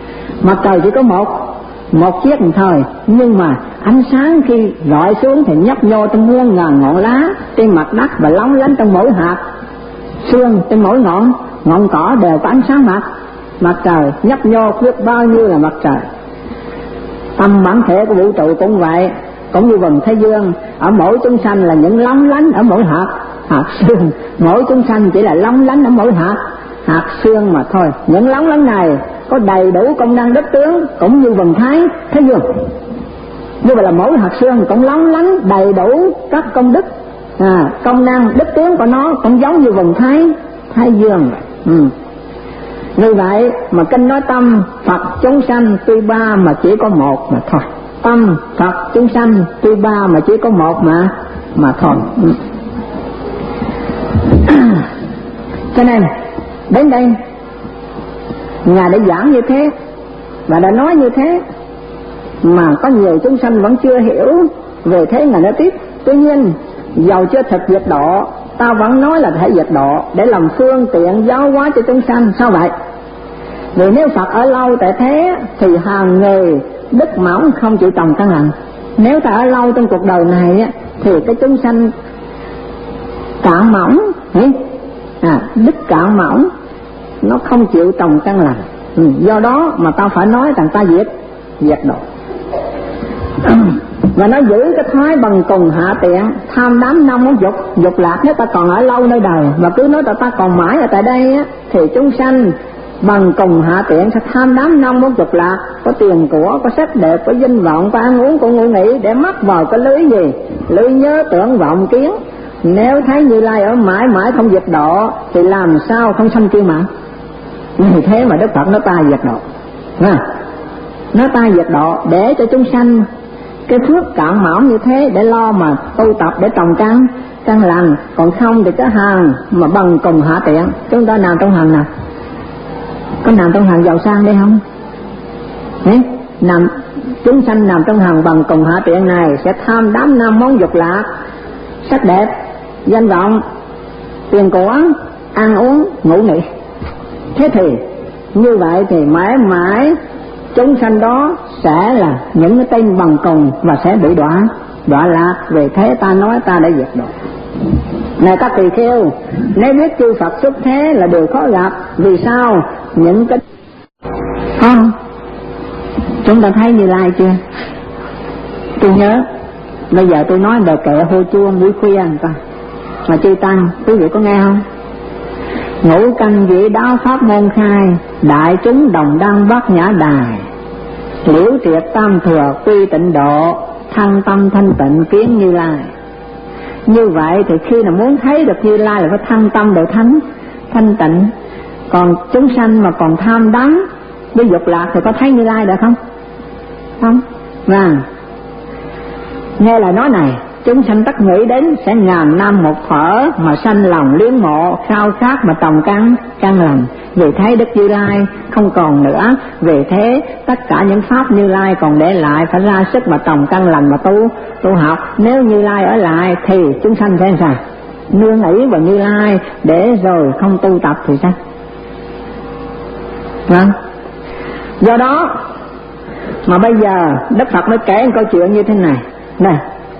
Mặt trời chỉ có một một chiếc thôi, nhưng mà ánh sáng khi rọi xuống thì nhấp nhô trong muôn ngàn ngọn lá trên mặt đất và lóng lánh trong mỗi hạt sương, trên mỗi ngọn ngọn cỏ đều có ánh sáng mặt mặt trời nhấp nhô biết bao nhiêu là mặt trời. Tâm bản thể của vũ trụ cũng vậy, cũng như vầng thái dương, ở mỗi chúng sanh là những lóng lánh ở mỗi hạt hạt sương, mỗi chúng sanh chỉ là lóng lánh ở mỗi hạt hạt sương mà thôi. Những lóng lánh này có đầy đủ công năng đức tướng, cũng như vầng thái thái dương. Như vậy là mỗi hạt sương cũng lóng lánh đầy đủ các công đức, à, công năng đức tướng của nó cũng giống như vầng thái thái dương. Ừ. Vì vậy mà kinh nói tâm Phật chúng sanh tuy ba mà chỉ có một mà thôi. Tâm Phật chúng sanh tuy ba mà chỉ có một mà mà thôi. Ừ. Cho nên đến đây Ngài đã giảng như thế và đã nói như thế, mà có nhiều chúng sanh vẫn chưa hiểu về thế. Ngài nói tiếp: tuy nhiên dầu chưa thực diệt độ, ta vẫn nói là thể diệt độ để làm phương tiện giáo hóa cho chúng sanh. Sao vậy? Vì nếu Phật ở lâu tại thế thì hàng người đức mỏng không chịu trồng căn lành. Nếu ta ở lâu trong cuộc đời này thì cái chúng sanh cạn mỏng, à, đức cạn mỏng, nó không chịu trồng căn lành. Ừ, do đó mà ta phải nói rằng ta diệt diệt độ. Và nó giữ cái thói bằng cùng hạ tiện, tham đắm năm muốn dục dục lạc. Nếu ta còn ở lâu nơi đời mà cứ nói ta ta còn mãi ở tại đây á, thì chúng sanh bằng cùng hạ tiện sẽ tham đắm năm muốn dục lạc, có tiền của, có sắc đẹp, có danh vọng, có ăn uống, có ngủ nghỉ, để mắc vào cái lưới gì? Lưới nhớ tưởng vọng kiến. Nếu thấy Như Lai ở mãi mãi không diệt độ thì làm sao không sanh kiêu mạn? Vì thế mà Đức Phật nói ta diệt độ, à, nói ta diệt độ để cho chúng sanh cái phước cạn mỏng như thế để lo mà tu tập để trồng căn căn lành. Còn không thì cái hàng mà bằng cùng hạ tiện. Chúng ta nào trong hàng nào? Có nào trong hàng giàu sang đây không? Đấy, nằm chúng sanh nằm trong hàng bằng cùng hạ tiện này sẽ tham đắm năm món dục lạc, sắc đẹp, danh vọng, tiền của, ăn uống, ngủ nghỉ. Thế thì như vậy thì mãi mãi chúng sanh đó sẽ là những cái tên bằng cùng và sẽ bị đọa đọa lạc. Về thế ta nói ta đã diệt độ. Này các tỳ kheo, nếu biết chư Phật xuất thế là điều khó gặp. Vì sao? Những cái không, chúng ta thấy Như Lai chưa? Tôi nhớ bây giờ tôi nói đời kệ hô chuông buổi khuya người ta mà chư tăng, quý vị có nghe không? Ngũ canh dĩ đáo pháp môn khai, đại chúng đồng đăng bát nhã đài, liễu triệt tam thừa quy tịnh độ, thăng tâm thanh tịnh kiến Như Lai. Như vậy thì khi nào muốn thấy được Như Lai là phải thăng tâm độ thánh thanh tịnh. Còn chúng sanh mà còn tham đắm với dục lạc thì có thấy Như Lai được không? Không. Và nghe lời nói này, chúng sanh tất nghĩ đến sẽ ngàn năm một thở mà sanh lòng liếng mộ, khao khát mà trồng căn căn lành. Vì thấy Đức Như Lai không còn nữa, vì thế tất cả những pháp Như Lai còn để lại phải ra sức mà trồng căn lành mà tu tu học. Nếu Như Lai ở lại thì chúng sanh sẽ sao? Nương ỷ vào Như Lai để rồi không tu tập thì sao? Vâng. Do đó mà bây giờ Đức Phật mới kể một câu chuyện như thế này. Này,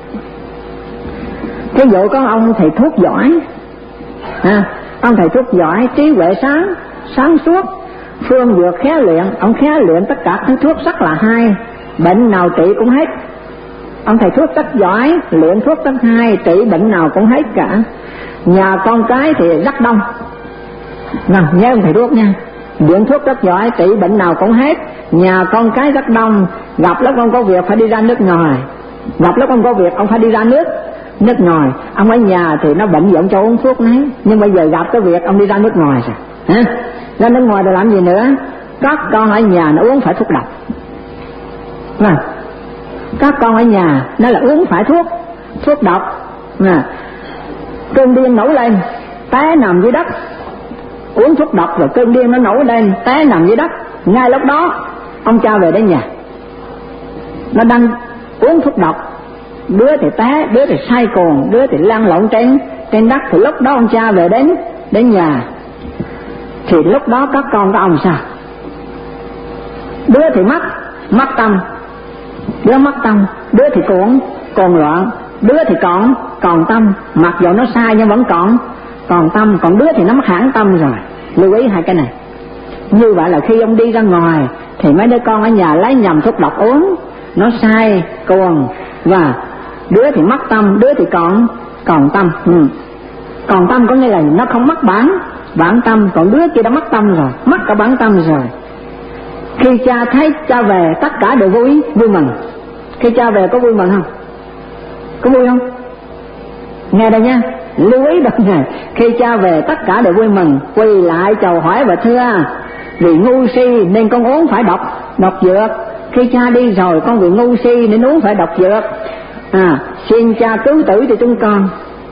thí dụ có ông thầy thuốc giỏi, à, ông thầy thuốc giỏi, trí huệ sáng, sáng suốt, phương dược khéo luyện, ông khéo luyện tất cả thứ thuốc rất là hay, bệnh nào trị cũng hết. Ông thầy thuốc rất giỏi, luyện thuốc rất hay, trị bệnh nào cũng hết cả. Nhà con cái thì rất đông. Nào, nhớ ông thầy thuốc nha, luyện thuốc rất giỏi, trị bệnh nào cũng hết. Nhà con cái rất đông, gặp lúc ông có việc phải đi ra nước ngoài, gặp lúc ông có việc ông phải đi ra nước nước ngoài. Ông ở nhà thì nó bệnh giận cho uống thuốc nấy, nhưng bây giờ gặp cái việc ông đi ra nước ngoài rồi, hả? Ra nước ngoài rồi làm gì nữa? Các con ở nhà nó uống phải thuốc độc. Mà các con ở nhà nó là uống phải thuốc thuốc độc. Mà cơn điên nổi lên, té nằm dưới đất, uống thuốc độc rồi cơn điên nó nổi lên, té nằm dưới đất. Ngay lúc đó ông cha về đến nhà, nó đang uống thuốc độc, đứa thì té, đứa thì say cồn, đứa thì lăn lộn trên trên đất. Thì lúc đó ông cha về đến đến nhà, thì lúc đó các con có ông sao? đứa thì mất mất tâm, đứa mất tâm, đứa thì cuộn cuồng loạn, đứa thì còn còn tâm, mặc dù nó sai nhưng vẫn còn còn tâm, còn đứa thì nó mất hẳn tâm rồi. Lưu ý hai cái này. Như vậy là khi ông đi ra ngoài thì mấy đứa con ở nhà lấy nhầm thuốc độc uống, nó sai cuồng, và đứa thì mất tâm, đứa thì còn còn tâm. ừ. Còn tâm có nghĩa là nó không mất bản bản tâm, còn đứa kia đã mất tâm rồi, mất cả bản tâm rồi. Khi cha thấy cha về tất cả đều vui vui mừng. Khi cha về có vui mừng không? Có vui không? Nghe đây nha, lưu ý được này. Khi cha về tất cả đều vui mừng, quỳ lại chào hỏi và thưa: vì ngu si nên con uống phải độc độc dược. Khi cha đi rồi con vì ngu si nên uống phải độc dược. À, xin cha cứu tử cho chúng con.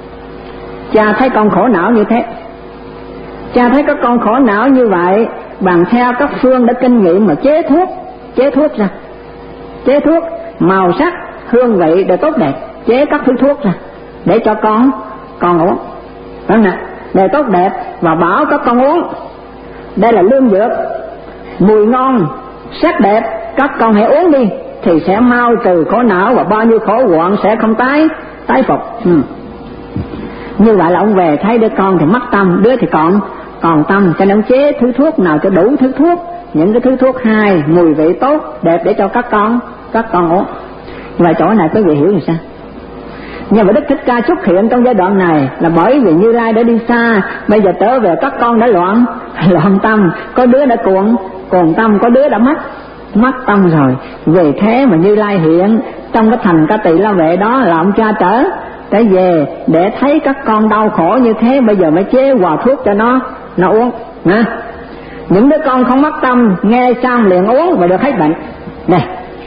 Cha thấy con khổ não như thế, cha thấy các con khổ não như vậy, bằng theo các phương đã kinh nghiệm mà chế thuốc, chế thuốc ra, chế thuốc màu sắc, hương vị đều tốt đẹp, chế các thứ thuốc ra để cho con con uống, phải không nè? Để tốt đẹp và bảo các con uống. Đây là lương dược, mùi ngon, sắc đẹp, các con hãy uống đi thì sẽ mau trừ khổ não và bao nhiêu khổ hoạn sẽ không tái tái phục. Ừ. Như vậy là ông về thấy đứa con thì mất tâm, đứa thì còn còn tâm, cho nên ông chế thứ thuốc nào cho đủ thứ thuốc, những cái thứ thuốc hay, mùi vị tốt, đẹp để cho các con các con uống. Và chỗ này quý vị hiểu như sao? Nhưng mà Đức Thích Ca xuất hiện trong giai đoạn này là bởi vì Như Lai đã đi xa, bây giờ trở về các con đã loạn loạn tâm, có đứa đã cuộn cuồng tâm, có đứa đã mất mất tâm rồi. Vì thế mà Như Lai hiện trong cái thành Ca Tỳ La Vệ đó là ông cha trở trở về để thấy các con đau khổ như thế, bây giờ mới chế hòa thuốc cho nó nó uống. Nè, những đứa con không mất tâm nghe xong liền uống và được hết bệnh. Này,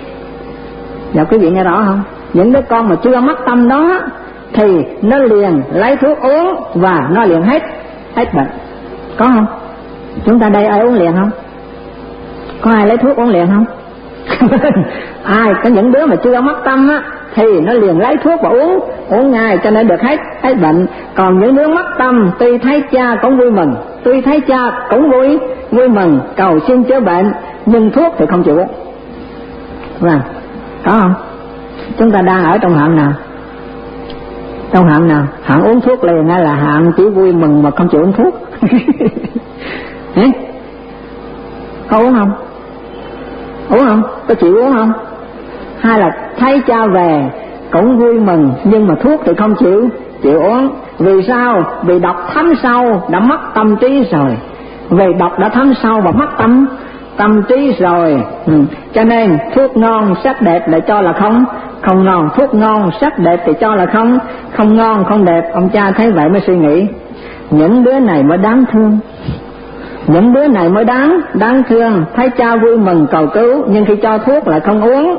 giờ quý vị nghe rõ không? Những đứa con mà chưa mất tâm đó thì nó liền lấy thuốc uống và nó liền hết hết bệnh. Có không? Chúng ta đây ai uống liền không? Có ai lấy thuốc uống liền không? Ai? Có những đứa mà chưa mất tâm á thì nó liền lấy thuốc và uống uống ngay cho nên được hết hết bệnh. Còn những đứa mất tâm tuy thấy cha cũng vui mừng, tuy thấy cha cũng vui vui mừng cầu xin chữa bệnh, nhưng thuốc thì không chịu uống. Vâng, có không? Chúng ta đang ở trong hạng nào? Trong hạng nào? Hạng uống thuốc liền hay là hạng chỉ vui mừng mà không chịu uống thuốc? Có uống không? Uống không? Có chịu uống không? Hay là thấy cha về cũng vui mừng nhưng mà thuốc thì không chịu chịu uống? Vì sao? Vì độc thấm sâu đã mất tâm trí rồi. Vì độc đã thấm sâu và mất tâm tâm trí rồi. ừ. Cho nên thuốc ngon sắc đẹp lại cho là không không ngon, thuốc ngon sắc đẹp thì cho là không không ngon không đẹp. Ông cha thấy vậy mới suy nghĩ, những đứa này mới đáng thương, những đứa này mới đáng đáng thương. Thấy cha vui mừng cầu cứu nhưng khi cho thuốc lại không uống.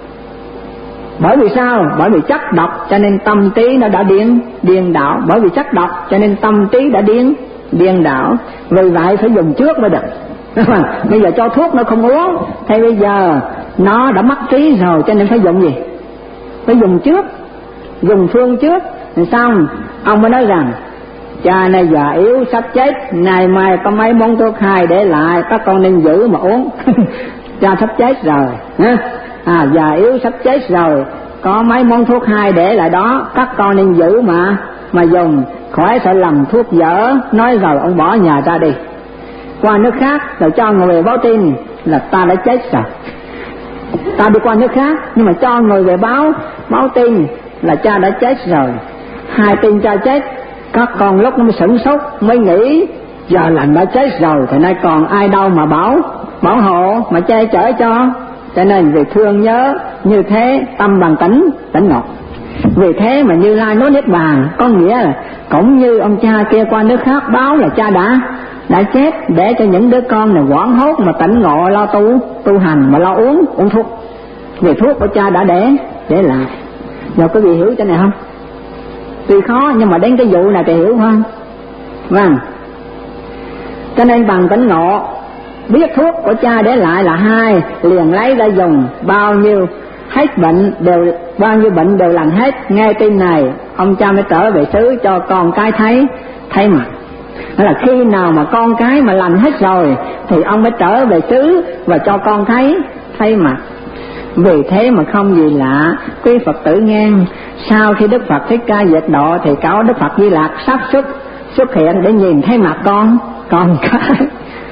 Bởi vì sao? Bởi vì chất độc cho nên tâm trí nó đã điên điên đảo. Bởi vì chất độc cho nên tâm trí đã điên điên đảo. Vì vậy phải dùng trước mới được. Bây giờ cho thuốc nó không uống, thì bây giờ nó đã mất trí rồi, cho nên phải dùng gì? Phải dùng trước, dùng phương trước. Xong ông mới nói rằng cha này già yếu sắp chết, ngày mai có mấy món thuốc hay để lại, các con nên giữ mà uống. Cha sắp chết rồi, à, già yếu sắp chết rồi, có mấy món thuốc hay để lại đó, các con nên giữ mà mà dùng, khỏi sợ lầm thuốc dở. Nói rồi ông bỏ nhà ra đi, qua nước khác rồi cho người về báo tin là ta đã chết rồi. Ta đi qua nước khác nhưng mà cho người về báo báo tin là cha đã chết rồi. Hai tin cha chết, các con lúc nó mới sửng sốt, mới nghĩ giờ lành đã chết rồi thì nay còn ai đâu mà bảo bảo hộ mà che chở cho. Cho nên vì thương nhớ như thế, tâm bằng tỉnh tỉnh ngộ. Vì thế mà Như Lai nói niết bàn, có nghĩa là cũng như ông cha kia qua nước khác báo là cha đã đã chết, để cho những đứa con này hoảng hốt mà tỉnh ngộ lo tu tu hành mà lo uống uống thuốc. Vì thuốc của cha đã để để lại. Rồi quý vị hiểu cái này không? Tuy khó nhưng mà đến cái vụ này thì hiểu không? Vâng. Cho nên bằng tỉnh ngộ biết thuốc của cha để lại là hai, liền lấy ra dùng, bao nhiêu hết bệnh đều bao nhiêu bệnh đều lành hết. Nghe tin này ông cha mới trở về xứ cho con cái thấy thấy mặt. Đó là khi nào mà con cái mà lành hết rồi thì ông mới trở về xứ và cho con thấy thấy mặt. Vì thế mà không gì lạ, quý Phật tử nghe, sau khi Đức Phật Thích Ca diệt độ thì có Đức Phật Di Lặc sắp xuất xuất hiện để nhìn thấy mặt con con cái.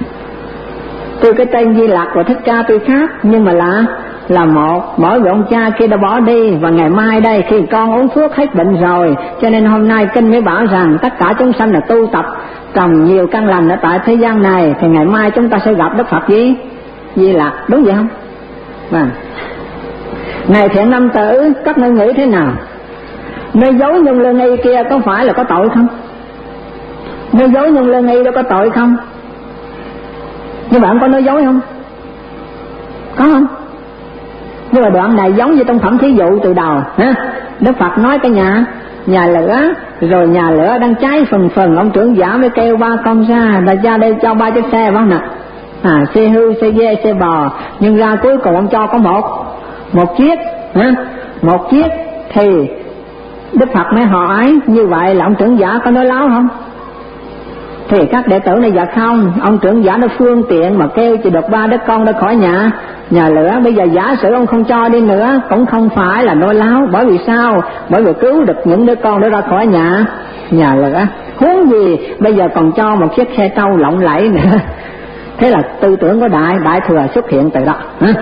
Từ cái tên Di Lặc và Thích Ca tuy khác nhưng mà là là một, bởi vì ông cha kia đã bỏ đi và ngày mai đây khi con uống thuốc hết bệnh rồi, cho nên hôm nay kinh mới bảo rằng tất cả chúng sanh là tu tập trồng nhiều căn lành ở tại thế gian này thì ngày mai chúng ta sẽ gặp Đức Phật Di Di Lặc, đúng vậy không? Vâng. Này thiện nam tử, các ngươi nghĩ thế nào? Nơi dối nhung lương y kia có phải là có tội không? Nơi dối nhung lương y đó có tội không? Nhưng bạn có nói dối không? Có không? Nhưng mà đoạn này giống như trong phẩm thí dụ từ đầu ha? Đức Phật nói cái nhà nhà lửa, rồi nhà lửa đang cháy phần phần, ông trưởng giả mới kêu ba con ra, là ra đây cho ba chiếc xe phải không nè? À, xe hư, xe dê, xe bò, nhưng ra cuối cùng ông cho có một một chiếc ha? Một chiếc thì Đức Phật mới hỏi như vậy là ông trưởng giả có nói láo không? Thì các đệ tử này dạ không, ông trưởng giả nó phương tiện mà kêu chỉ được ba đứa con ra khỏi nhà nhà lửa. Bây giờ giả sử ông không cho đi nữa cũng không phải là nói láo. Bởi vì sao? Bởi vì cứu được những đứa con đó ra khỏi nhà nhà lửa. Huống gì bây giờ còn cho một chiếc xe trâu lộng lẫy nữa. Thế là tư tưởng của đại đại thừa xuất hiện từ đó ha?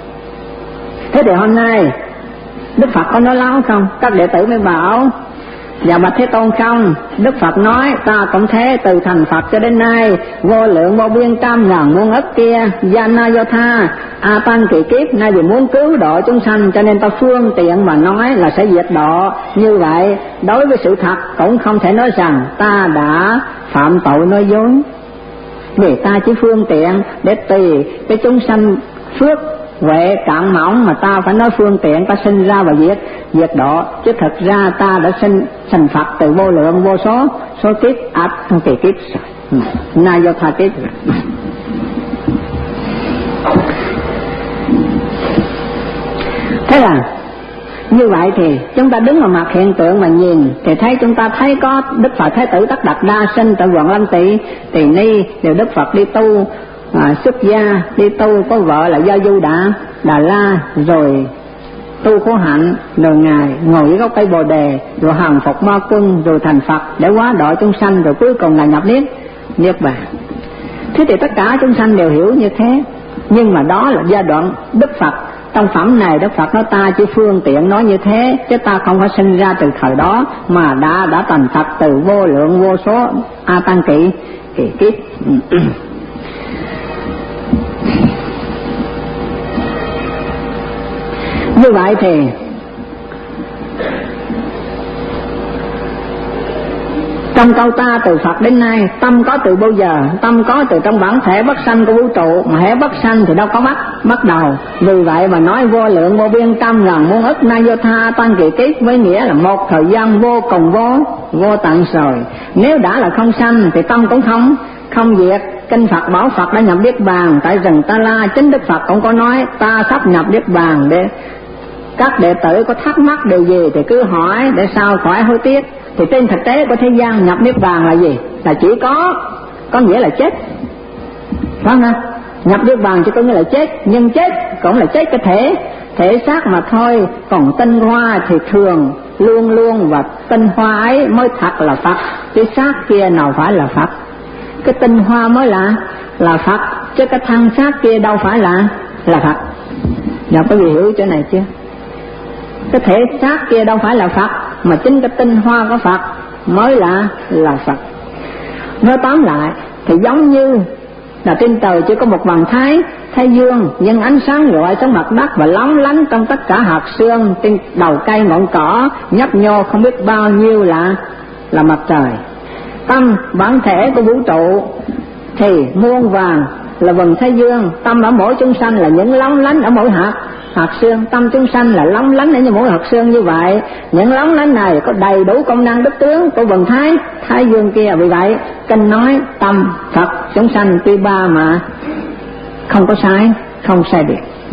Thế thì hôm nay Đức Phật có nói láo không? Các đệ tử mới bảo dạ bạch Thế Tôn không. Đức Phật nói ta cũng thế, từ thành Phật cho đến nay vô lượng vô biên trăm ngàn muôn ức kia Jana Yotha A Tăng kỳ kiếp, nay vì muốn cứu độ chúng sanh cho nên ta phương tiện mà nói là sẽ diệt độ. Như vậy đối với sự thật cũng không thể nói rằng ta đã phạm tội nói dối, vì ta chỉ phương tiện để tùy cái chúng sanh phước huệ cạn mỏng mà ta phải nói phương tiện ta sinh ra và diệt diệt độ, chứ thực ra ta đã sinh thành Phật từ vô lượng vô số số kiếp áp trong kỳ kiếp rồi. Na do tha kiếp. Thế là như vậy thì chúng ta đứng vào mặt hiện tượng mà nhìn thì thấy chúng ta thấy có Đức Phật Thái Tử Tất Đạt Đa sinh tại quận Lâm Tỳ Tỳ Ni, đều Đức Phật đi tu à, xuất gia đi tu, có vợ là Gia Du Đà Đà La, rồi tu khổ hạnh, rồi ngài ngồi dưới gốc cây Bồ Đề, rồi hàng phục ma quân, rồi thành Phật để hóa độ chúng sanh, rồi cuối cùng là nhập niết niết bàn. Thế thì tất cả chúng sanh đều hiểu như thế, nhưng mà đó là giai đoạn Đức Phật. Trong phẩm này Đức Phật nói ta chỉ phương tiện nói như thế, chứ ta không phải sinh ra từ thời đó mà đã đã thành Phật từ vô lượng vô số a tăng kỷ kỳ kiếp. Như vậy thì trong câu ta từ Phật đến nay, tâm có từ bao giờ? Tâm có từ trong bản thể bất sanh của vũ trụ, mà hễ bất sanh thì đâu có bắt bắt đầu. Vì vậy mà nói vô lượng vô biên trăm ngàn muôn ức na vô tha tăng kỳ kiếp, với nghĩa là một thời gian vô cùng vô vô tận rồi. Nếu đã là không sanh thì tâm cũng không không diệt. Kinh Phật bảo Phật đã nhập niết bàn tại rừng Ta La, chính Đức Phật cũng có nói ta sắp nhập niết bàn, để các đệ tử có thắc mắc điều gì thì cứ hỏi để sao khỏi hối tiếc. Thì trên thực tế của thế gian nhập niết bàn là gì? Là chỉ có có nghĩa là chết, phải không? Nhập niết bàn chỉ có nghĩa là chết, nhưng chết cũng là chết cái thể thể xác mà thôi. Còn tinh hoa thì thường luôn luôn, và tinh hoa ấy mới thật là Phật, cái xác kia nào phải là Phật. Cái tinh hoa mới là là Phật, chứ cái thân xác kia đâu phải là là Phật. Giờ có gì hiểu chỗ này chưa? Cái thể xác kia đâu phải là Phật, mà chính cái tinh hoa của Phật mới là là Phật. Nói tóm lại thì giống như là trên trời chỉ có một vầng thái thái dương, nhưng ánh sáng rọi xuống mặt đất và lóng lánh trong tất cả hạt sương, trên đầu cây ngọn cỏ nhấp nhô không biết bao nhiêu là là mặt trời. Tâm bản thể của vũ trụ thì muôn vàng là vầng thái dương, tâm ở mỗi chúng sanh là những lóng lánh ở mỗi hạt hạt xương. Tâm chúng sanh là lóng lánh ở như mỗi hạt xương như vậy. Những lóng lánh này có đầy đủ công năng đức tướng của vầng thái thái dương kia. Vì vậy kinh nói tâm Phật chúng sanh tuy ba mà không có sai, không sai biệt. ừ.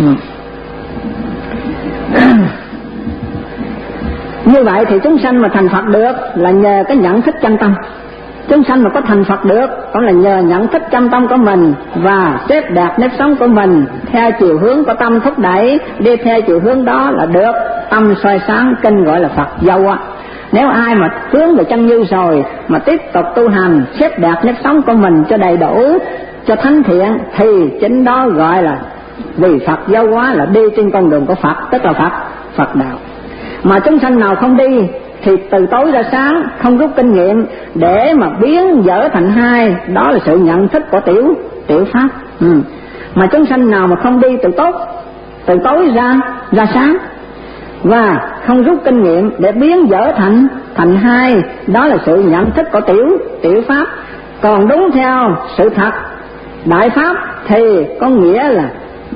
Như vậy thì chúng sanh mà thành Phật được là nhờ cái nhận thức chân tâm. Chúng sanh mà có thành Phật được cũng là nhờ nhận thức trong tâm của mình và xếp đạt nếp sống của mình theo chiều hướng của tâm thúc đẩy, đi theo chiều hướng đó là được. Tâm soi sáng, kinh gọi là Phật dâu á. Nếu ai mà hướng về chân như rồi mà tiếp tục tu hành, xếp đạt nếp sống của mình cho đầy đủ, cho thánh thiện, thì chính đó gọi là vì Phật giáo hóa, là đi trên con đường của Phật, tức là Phật Phật đạo. Mà chúng sanh nào không đi thì từ tối ra sáng, không rút kinh nghiệm để mà biến dở thành hai, đó là sự nhận thức của tiểu tiểu pháp. Ừ. Mà chúng sanh nào mà không đi từ tốt, từ tối ra ra sáng và không rút kinh nghiệm để biến dở thành thành hai, đó là sự nhận thức của tiểu tiểu pháp. Còn đúng theo sự thật đại pháp thì có nghĩa là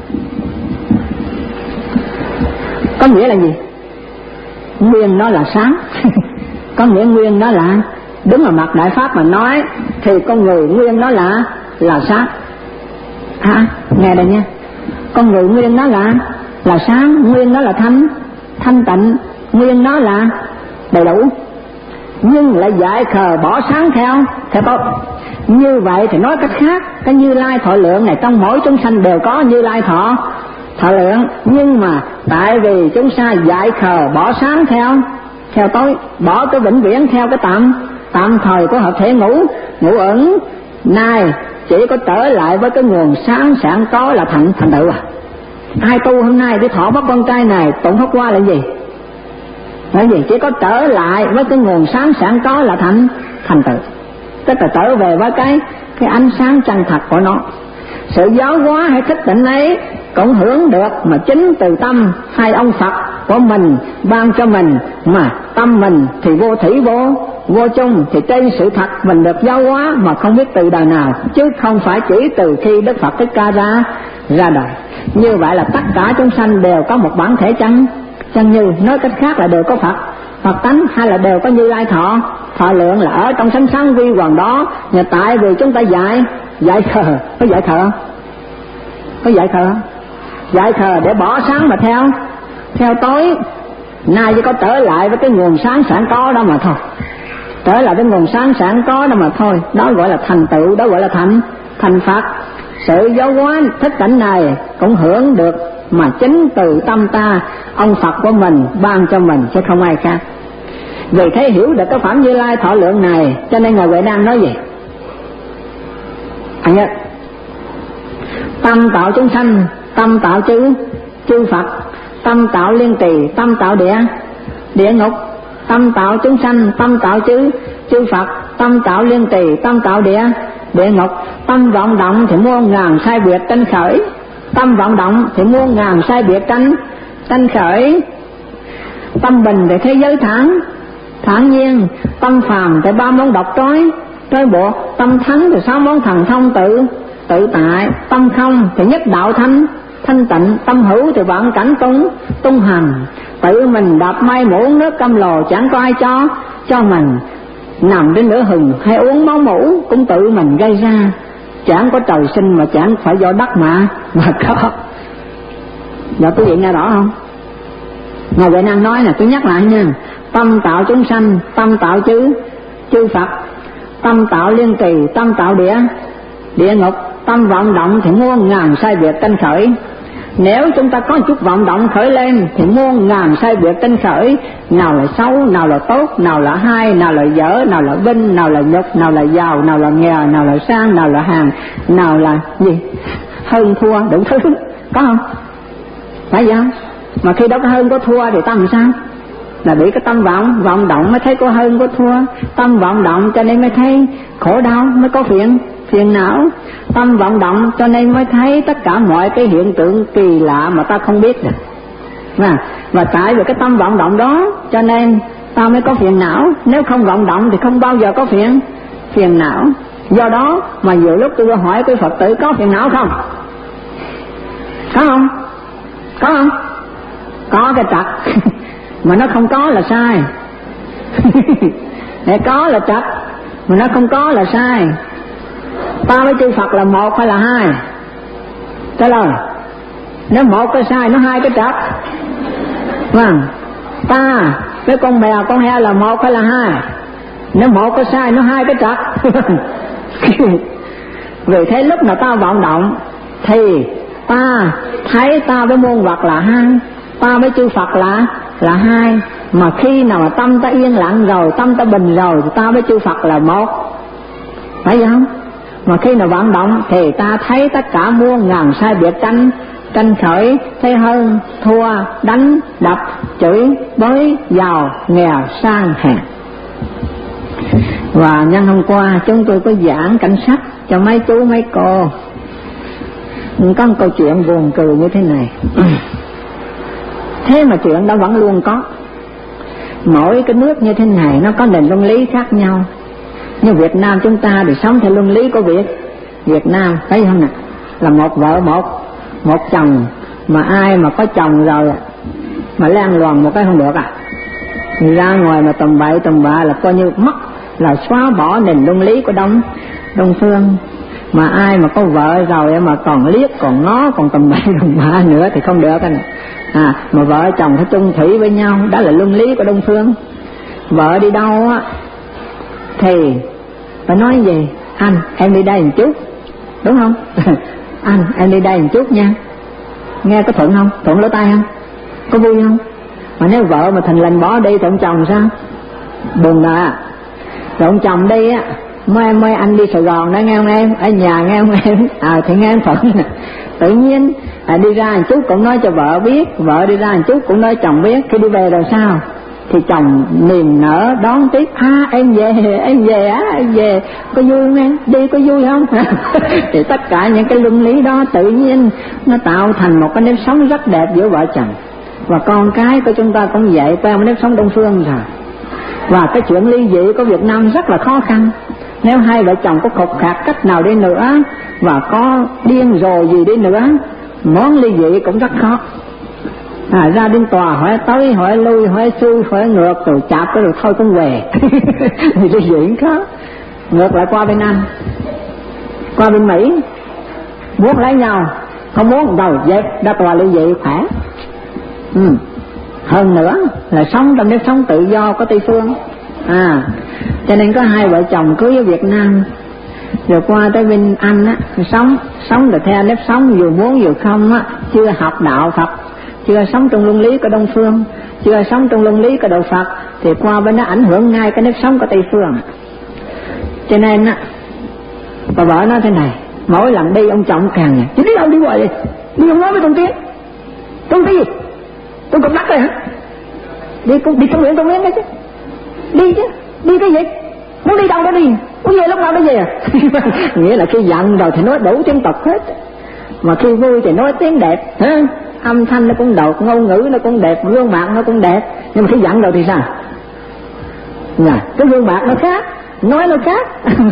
có nghĩa là gì? Nguyên nó là sáng. Có nghĩa nguyên nó là, đứng ở mặt đại pháp mà nói thì con người nguyên nó là là sáng. À, nghe đây nha, con người nguyên nó là là sáng, nguyên nó là thanh thanh tịnh, nguyên nó là đầy đủ, nhưng lại dại khờ bỏ sáng theo theo tốt. Như vậy thì nói cách khác, cái Như Lai thọ lượng này trong mỗi chúng sanh đều có Như Lai thọ thọ lượng, nhưng mà tại vì chúng ta dại khờ bỏ sáng theo theo tối, bỏ cái vĩnh viễn theo cái tạm tạm thời của hợp thể ngũ ngũ ẩn này, chỉ có trở lại với cái nguồn sáng sảng có là thành thành tựu. À, ai tu hôm nay để thọ bắt con trai này tụng pháp qua là gì? Là gì? Chỉ có trở lại với cái nguồn sáng sảng có là thành thành tựu, tức là trở về với cái cái ánh sáng chân thật của nó. Sự giáo hóa hay thức tỉnh ấy cũng hưởng được mà chính từ tâm hai ông Phật của mình ban cho mình, mà tâm mình thì vô thủy vô vô chung, thì trên sự thật mình được giáo hóa mà không biết từ đời nào, chứ không phải chỉ từ khi Đức Phật Thích Ca ra ra đời. Như vậy là tất cả chúng sanh đều có một bản thể chân chân như, nói cách khác là đều có Phật Phật tánh, hay là đều có Như Lai thọ thọ lượng, là ở trong sánh sáng vi hoàng đó. Nhưng tại vì chúng ta dạy dạy khờ, có dạy khờ không? Có dạy khờ không? Dạy khờ để bỏ sáng mà theo theo tối, nay chỉ có trở lại với cái nguồn sáng sẵn có đó mà thôi, trở lại với nguồn sáng sẵn có đó mà thôi. Đó gọi là thành tựu, đó gọi là thành thành Phật. Sự giáo hóa thức tỉnh này cũng hưởng được mà chính từ tâm ta, ông Phật của mình ban cho mình, chứ không ai khác. Vì thế hiểu được cái phẩm Như Lai thọ lượng này, cho nên Ngài Huệ Năng nói gì? Anh nhớ, tâm tạo chúng sanh, tâm tạo chư chư Phật, tâm tạo liên trì, tâm tạo địa địa ngục, tâm tạo chúng sanh, tâm tạo chư chư Phật, tâm tạo liên trì, tâm tạo địa địa ngục. Tâm vọng động thì muôn ngàn sai biệt tranh khởi, tâm vọng động thì muôn ngàn sai biệt tranh tranh khởi. Tâm bình thì thế giới thẳng thản nhiên, tâm phàm thì ba món độc trói trói buộc, tâm thắng thì sáu món thần thông tự tự tại, tâm không thì nhất đạo thanh thanh tịnh, tâm hữu thì vạn cảnh tung tung hành. Tự mình đạp mây muỗng nước cam lồ, chẳng có ai cho cho mình. Nằm trên lửa hừng hay uống máu mũ cũng tự mình gây ra, chẳng có trời sinh mà chẳng phải do đất mà mà có. Giờ quý vị nghe rõ không? Ngài Huệ Năng nói là tôi nhắc lại nha: tâm tạo chúng sanh, tâm tạo chư chư Phật, tâm tạo liên trì, tâm tạo địa địa ngục, tâm vọng động thì muôn ngàn sai biệt tranh khởi. Nếu chúng ta có một chút vọng động khởi lên thì muôn ngàn sai biệt tranh khởi, nào là xấu, nào là tốt, nào là hay, nào là dở, nào là vinh, nào là nhục, nào là giàu, nào là nghèo, nào là sang, nào là hàng, nào là gì hơn thua, đủ thứ, có không? Phải vậy không? Mà khi đó có hơn có thua thì tâm làm sao? Là bị cái tâm vọng vọng động mới thấy có hơn có thua, tâm vọng động cho nên mới thấy khổ đau, mới có phiền phiền não. Tâm vọng động cho nên mới thấy tất cả mọi cái hiện tượng kỳ lạ mà ta không biết được. Và, và tại vì cái tâm vọng động đó cho nên ta mới có phiền não. Nếu không vọng động thì không bao giờ có phiền phiền não. Do đó mà nhiều lúc tôi hỏi quý Phật tử có phiền não không? Có không? Có không? Có cái trật mà nó không có là sai. Để có là trật mà nó không có là sai. Ta với chư Phật là một hay là hai? Trả lời. Nếu một cái sai nó hai cái trật. Vâng. Ta với con mèo con heo là một hay là hai? Nếu một cái sai nó hai cái trật. Vì thế lúc mà ta vọng động thì ta thấy ta với muôn vật là hai, ta với chư Phật là là hai. Mà khi nào mà tâm ta yên lặng rồi, tâm ta bình rồi, thì ta với chư Phật là một, phải không? Mà khi nào vọng động thì ta thấy tất cả muôn ngàn sai biệt tranh tranh khởi, thấy hơn thua, đánh đập, chửi bới, giàu nghèo sang hèn. Và nhân hôm qua chúng tôi có giảng cảnh sách cho mấy chú mấy cô, có một câu chuyện buồn cười như thế này. Thế mà chuyện đó vẫn luôn có. Mỗi cái nước như thế này nó có nền luân lý khác nhau. Như Việt Nam chúng ta thì sống theo luân lý của Việt Việt Nam, thấy không nè? Là một vợ một một chồng, mà ai mà có chồng rồi mà lan loàn một cái không được à, thì ra ngoài mà tầm bậy tầm bạ là coi như mất, là xóa bỏ nền luân lý của Đông Đông phương. Mà ai mà có vợ rồi mà còn liếc còn ngó còn tầm bậy tầm bạ nữa thì không được anh. À, mà vợ chồng phải chung thủy với nhau, đó là luân lý của Đông phương. Vợ đi đâu á thì phải nói gì? Anh em đi đây một chút, đúng không? Anh em đi đây một chút nha. Nghe có thuận không? Thuận lỗ tai không? Có vui không? Mà nếu vợ mà thình lình bỏ đi thì ông chồng sao? Buồn à. Rồi ông chồng đi á, mới mới anh đi Sài Gòn đó nghe không em? Ở nhà nghe không em? À thì nghe em thuận. Tự nhiên à, đi ra một chút cũng nói cho vợ biết, vợ đi ra một chút cũng nói chồng biết. Khi đi về rồi sao? Thì chồng niềm nở đón tiếp. À em về, em về á, em về. Có vui không em? Đi có vui không? Thì tất cả những cái luân lý đó tự nhiên nó tạo thành một cái nếp sống rất đẹp giữa vợ chồng. Và con cái của chúng ta cũng vậy, quen nếp sống Đông phương rồi. Và cái chuyện ly dị của Việt Nam rất là khó khăn. Nếu hai vợ chồng có khục khạc cách nào đi nữa và có điên rồ gì đi nữa, món ly dị cũng rất khó. À, ra đến tòa hỏi tới hỏi lui hỏi xuôi hỏi ngược rồi chạp cái rồi thôi cũng về. Thì ly dị cũng khó. Ngược lại qua bên Anh, qua bên Mỹ, muốn lấy nhau không muốn đâu dẹp ra tòa ly dị khỏe. Ừ. Hơn nữa là sống trong nếp sống tự do của Tây phương. À, cho nên có hai vợ chồng cưới ở Việt Nam rồi qua tới bên Anh á, sống sống được theo nếp sống vừa muốn vừa không á, chưa học đạo Phật, chưa sống trong luân lý của Đông phương, chưa sống trong luân lý của đạo Phật, thì qua bên đó ảnh hưởng ngay cái nếp sống của Tây phương. Cho nên á, bà vợ nói thế này, mỗi lần đi ông chồng càng này, chứ đi đâu đi hoài vậy? Đi không nói với con Tiến, con cái gì? Tôi cũng đắc rồi hả? Đi cũng đi công nguyện công nguyện đấy chứ, đi chứ, đi cái gì? Muốn đi đâu đó đi, muốn về lúc nào đó về à? Nghĩa là khi giận rồi thì nói đủ tiếng tộc hết, mà khi vui thì nói tiếng đẹp, hả? Âm thanh nó cũng đột, ngôn ngữ nó cũng đẹp, gương mặt nó cũng đẹp. Nhưng mà khi giận rồi thì sao? Dạ, cái gương mặt nó khác, nói nó khác.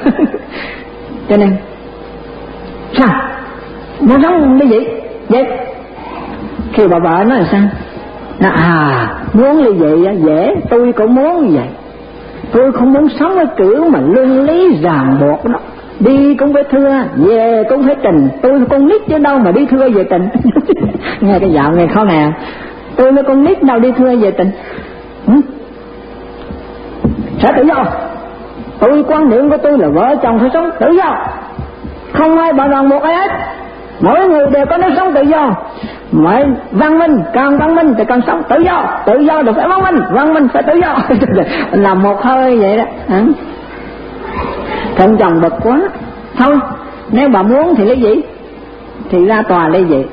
Cho nên sao? Muốn sống cái gì? Vậy khi bà vợ nói là sao? Nó à, muốn ly dị dễ, tôi cũng muốn vậy. Tôi không muốn sống cái kiểu mà luân lý ràng buộc đó. Đi cũng phải thưa, về cũng phải trình. Tôi con nít chứ đâu mà đi thưa về trình. Nghe cái dạo nghe khó nghe. Tôi với con nít đâu đi thưa về trình. ừ? Sẽ tự do. Tôi quan niệm của tôi là vợ chồng phải sống tự do, không ai bảo rằng một ai hết. Mỗi người đều có nếp sống tự do. Mọi văn minh, càng văn minh thì càng sống tự do. Tự do được phải văn minh, văn minh phải tự do. Làm một hơi vậy đó. à. Thượng chồng bực quá. Thôi, nếu bà muốn thì lấy gì? Thì ra tòa lấy gì?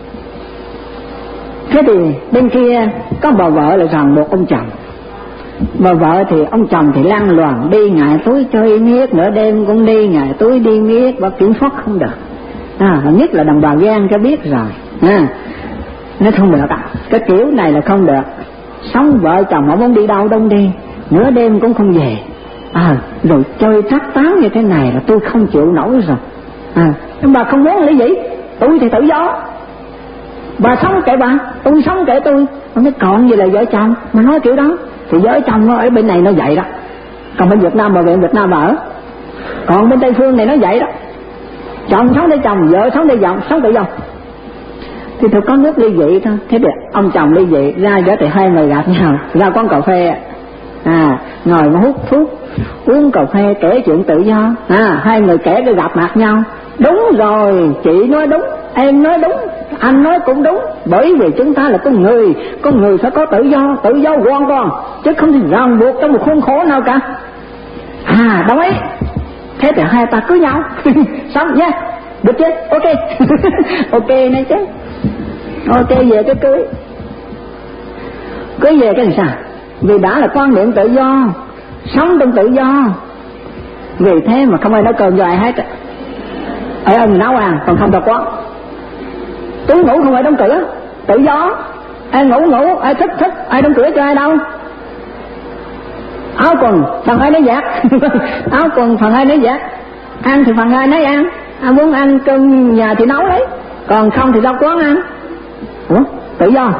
Thế thì bên kia có bà vợ là ràng buộc ông chồng. Bà vợ thì ông chồng thì lan loàn đi ngại túi chơi miết, nửa đêm cũng đi ngại túi đi miết, bà kiểm soát không được. À, nhất là đồng bào Giang cho biết rồi. À, nó không được à. Cái kiểu này là không được. Sống vợ chồng họ muốn đi đâu đông đi, nửa đêm cũng không về. À, rồi chơi thắt tán như thế này là tôi không chịu nổi rồi. À, nhưng bà không muốn lấy gì? Tôi thì tự do. Bà sống kệ bà, tôi sống kệ tôi. Nó nói còn gì là vợ chồng mà nói kiểu đó. Thì vợ chồng nó ở bên này nó vậy đó. Còn bên Việt Nam bà về Việt Nam bà ở. Còn bên Tây phương này nó vậy đó. Chồng sống để chồng, vợ sống để vợ, sống tự do. Thì tôi có nước ly dị thôi. Thế thì ông chồng ly dị ra giữa thì hai người gặp nhau, ra quán cà phê, à ngồi mà hút thuốc uống cà phê kể chuyện tự do, à, hai người kể cái gặp mặt nhau. Đúng rồi, chị nói đúng, em nói đúng, anh nói cũng đúng, bởi vì chúng ta là con người, con người phải có tự do, tự do hoàn toàn, chứ không thể ràng buộc trong một khuôn khổ nào cả. À, đồng ý. Thế thì hai ta cưới nhau. Xong nha, được chưa? Ok. Ok này chứ. Ok về cái cưới. Cưới về cái làm sao? Vì đã là quan niệm tự do, sống trong tự do, vì thế mà không ai nấu cơm cho ai hết. Ở ông nấu ăn, còn không tập quán. Tôi ngủ không ai đóng cửa, tự do. Ai ngủ ngủ, ai thích thích, ai đóng cửa cho ai đâu. Áo quần phần ai nấy giặt. Áo quần phần ai nấy giặt. Ăn thì phần ai nấy ăn. Ai muốn ăn cơm nhà thì nấu lấy, còn không thì ra quán ăn. Ủa, tự do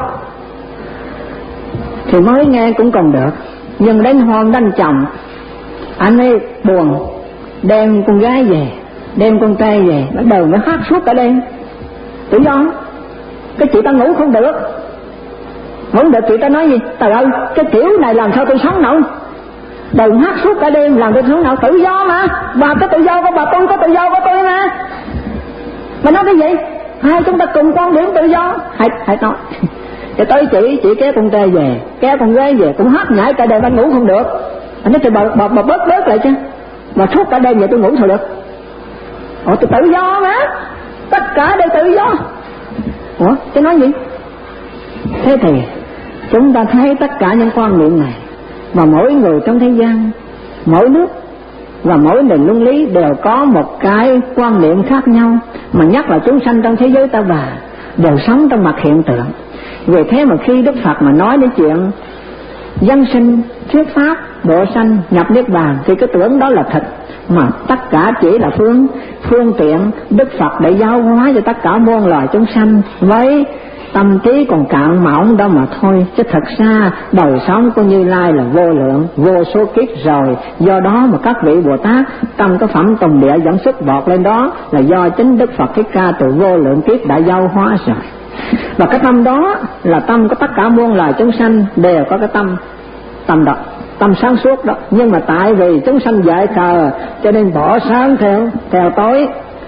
thì mới nghe cũng còn được. Nhưng đến hôm đánh chồng, anh ấy buồn, đem con gái về, đem con trai về, bắt đầu nó hát suốt cả đêm. Tự do. Cái chị ta ngủ không được, ngủ không được, chị ta nói gì? Trời ơi, cái kiểu này làm sao tôi sống nổi. Đừng hát suốt cả đêm làm tôi sống nổi. Tự do mà, bà có tự do của bà, tôi có tự do của tôi mà. Mà nói cái gì? Hai chúng ta cùng quan điểm tự do. Hãy, hãy nói. Cho tới chị, chị kéo con trai về, kéo con gái về, cũng hát nhảy cả đêm, anh ngủ không được. Anh nói, bà, bà, bà bớt bớt lại chứ. Mà suốt cả đêm vậy tôi ngủ sao được? Ủa, tôi tự do mà, tất cả đều tự do. Ủa, chứ nói gì? Thế thì chúng ta thấy tất cả những quan niệm này, mà mỗi người trong thế gian, mỗi nước và mỗi nền luân lý đều có một cái quan niệm khác nhau, mà nhất là chúng sanh trong thế giới ta bà đều sống trong mặt hiện tượng. Vì thế mà khi Đức Phật mà nói đến chuyện dân sinh, thuyết pháp, độ sanh, nhập niết bàn thì cái tưởng đó là thật, mà tất cả chỉ là phương phương tiện Đức Phật để giáo hóa cho tất cả muôn loài chúng sanh với tâm trí còn cạn mỏng đó mà thôi. Chứ thật ra đời sống của Như Lai là vô lượng, vô số kiếp rồi. Do đó mà các vị Bồ Tát trong cái phẩm Tùng Địa dẫn xuất bọt lên đó là do chính Đức Phật Thích Ca từ vô lượng kiếp đã giáo hóa rồi. Và cái tâm đó là tâm của tất cả muôn loài chúng sanh đều có cái tâm tâm đó, tâm sáng suốt đó. Nhưng mà tại vì chúng sanh dại khờ cho nên bỏ sáng theo theo tối,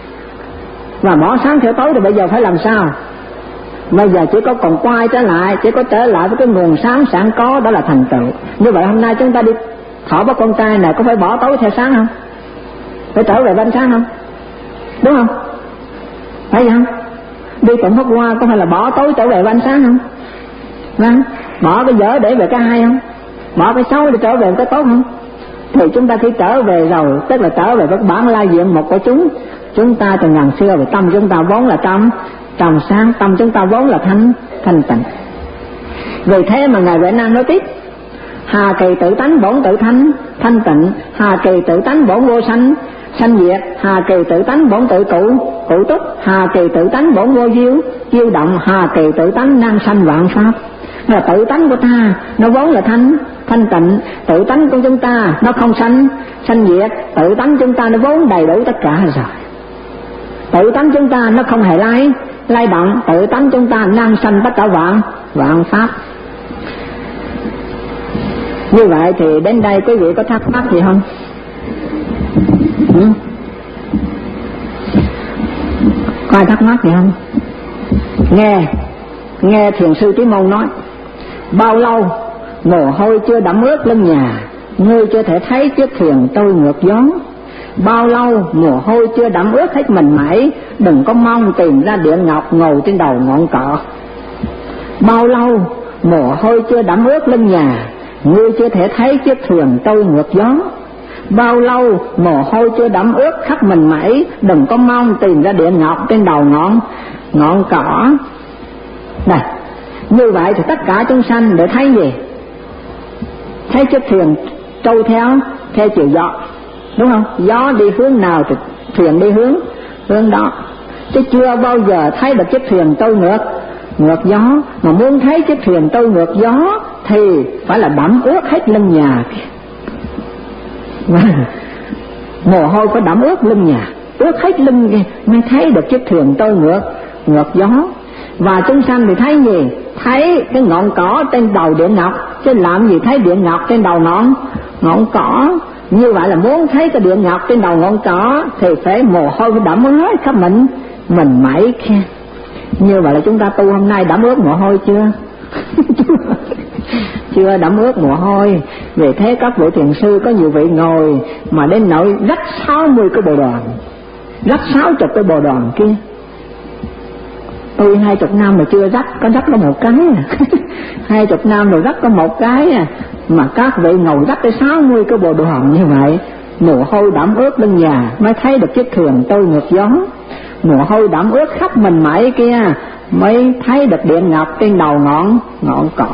và bỏ sáng theo tối thì bây giờ phải làm sao? Bây giờ chỉ có còn quay trở lại, chỉ có trở lại với cái nguồn sáng sẵn có, đó là thành tựu. Như vậy hôm nay chúng ta đi thọ bắt con trai này có phải bỏ tối theo sáng không? Phải trở về với ánh sáng không? Đúng không? Phải vậy không? Đi tụng hút hoa có phải là bỏ tối trở về với ánh sáng không? Vâng. Bỏ cái dở để về cái hay không? Bỏ cái xấu để trở về cái tốt không? Thì chúng ta khi trở về rồi, tức là trở về với bản lai diện một của chúng. Chúng ta từ ngàn xưa về tâm chúng ta vốn là trong trong sáng, tâm chúng ta vốn là thanh thanh tịnh. Vì thế mà Ngài Huệ Năng nói tiếp: Hà kỳ tự tánh bổn tự thanh thanh tịnh, hà kỳ tự tánh bổn vô sanh sanh diệt, hà kỳ tự tánh bổn tự tụ cụ túc, hà kỳ tự tánh bổn vô diêu diêu động, hà kỳ tự tánh năng sanh vạn pháp. Là tự tánh của ta nó vốn là thanh thanh tịnh, tự tánh của chúng ta nó không sanh sanh diệt, tự tánh chúng ta nó vốn đầy đủ tất cả rồi. Tự tánh chúng ta nó không hề lay lay động, tự tánh chúng ta năng sanh tất cả vạn vạn pháp. Như vậy thì đến đây quý vị có thắc mắc gì không? Ừ? Có ai thắc mắc gì không? Nghe nghe thiền sư Trí Môn nói: bao lâu mồ hôi chưa đẫm ướt lưng nhà, ngươi chưa thể thấy chiếc thuyền trôi ngược gió. Bao lâu mồ hôi chưa đẫm ướt hết mình mẩy, đừng có mong tìm ra điện ngọc ngồi trên đầu ngọn cỏ. Bao lâu mồ hôi chưa đẫm ướt lưng nhà, ngươi chưa thể thấy chiếc thuyền trôi ngược gió. Bao lâu mồ hôi chưa đẫm ướt khắp mình mẩy, đừng có mong tìm ra điện ngọc trên đầu ngọn ngọn cỏ. Này, như vậy thì tất cả chúng sanh để thấy gì? Thấy chiếc thuyền trôi theo theo chiều gió, đúng không? Gió đi hướng nào thì thuyền đi hướng hướng đó, chứ chưa bao giờ thấy được chiếc thuyền trôi ngược ngược gió. Mà muốn thấy chiếc thuyền trôi ngược gió thì phải là đẫm ướt hết lưng nhà. Mồ hôi phải đẫm ướt lưng nhà, ướt hết lưng kia mới thấy được chiếc thuyền trôi ngược ngược gió. Và chúng sanh thì thấy gì? Thấy cái ngọn cỏ trên đầu điện ngọc, chứ làm gì thấy điện ngọc trên đầu ngọn ngọn cỏ. Như vậy là muốn thấy cái địa ngọc trên đầu ngọn trỏ thì phải mồ hôi đẫm ướt khắp mình mình mẩy khen. Như vậy là chúng ta tu hôm nay đẫm ướt mồ hôi chưa? Chưa đẫm ướt mồ hôi. Vì thế các vị thiền sư có nhiều vị ngồi mà đến nỗi rách sáu mươi cái bồ đoàn, rách sáu chục cái bồ đoàn kia. Tôi hai chục năm mà chưa rách, có rách có một cái à. Hai chục năm rồi rách có một cái à. Mà các vị ngồi rách tới sáu mươi cái bồ đoàn như vậy, mồ hôi đẫm ướt bên nhà mới thấy được chiếc thuyền trôi ngược gió. Mồ hôi đẫm ướt khắp mình mẩy kia mới thấy được điện ngọc trên đầu ngọn ngọn cỏ.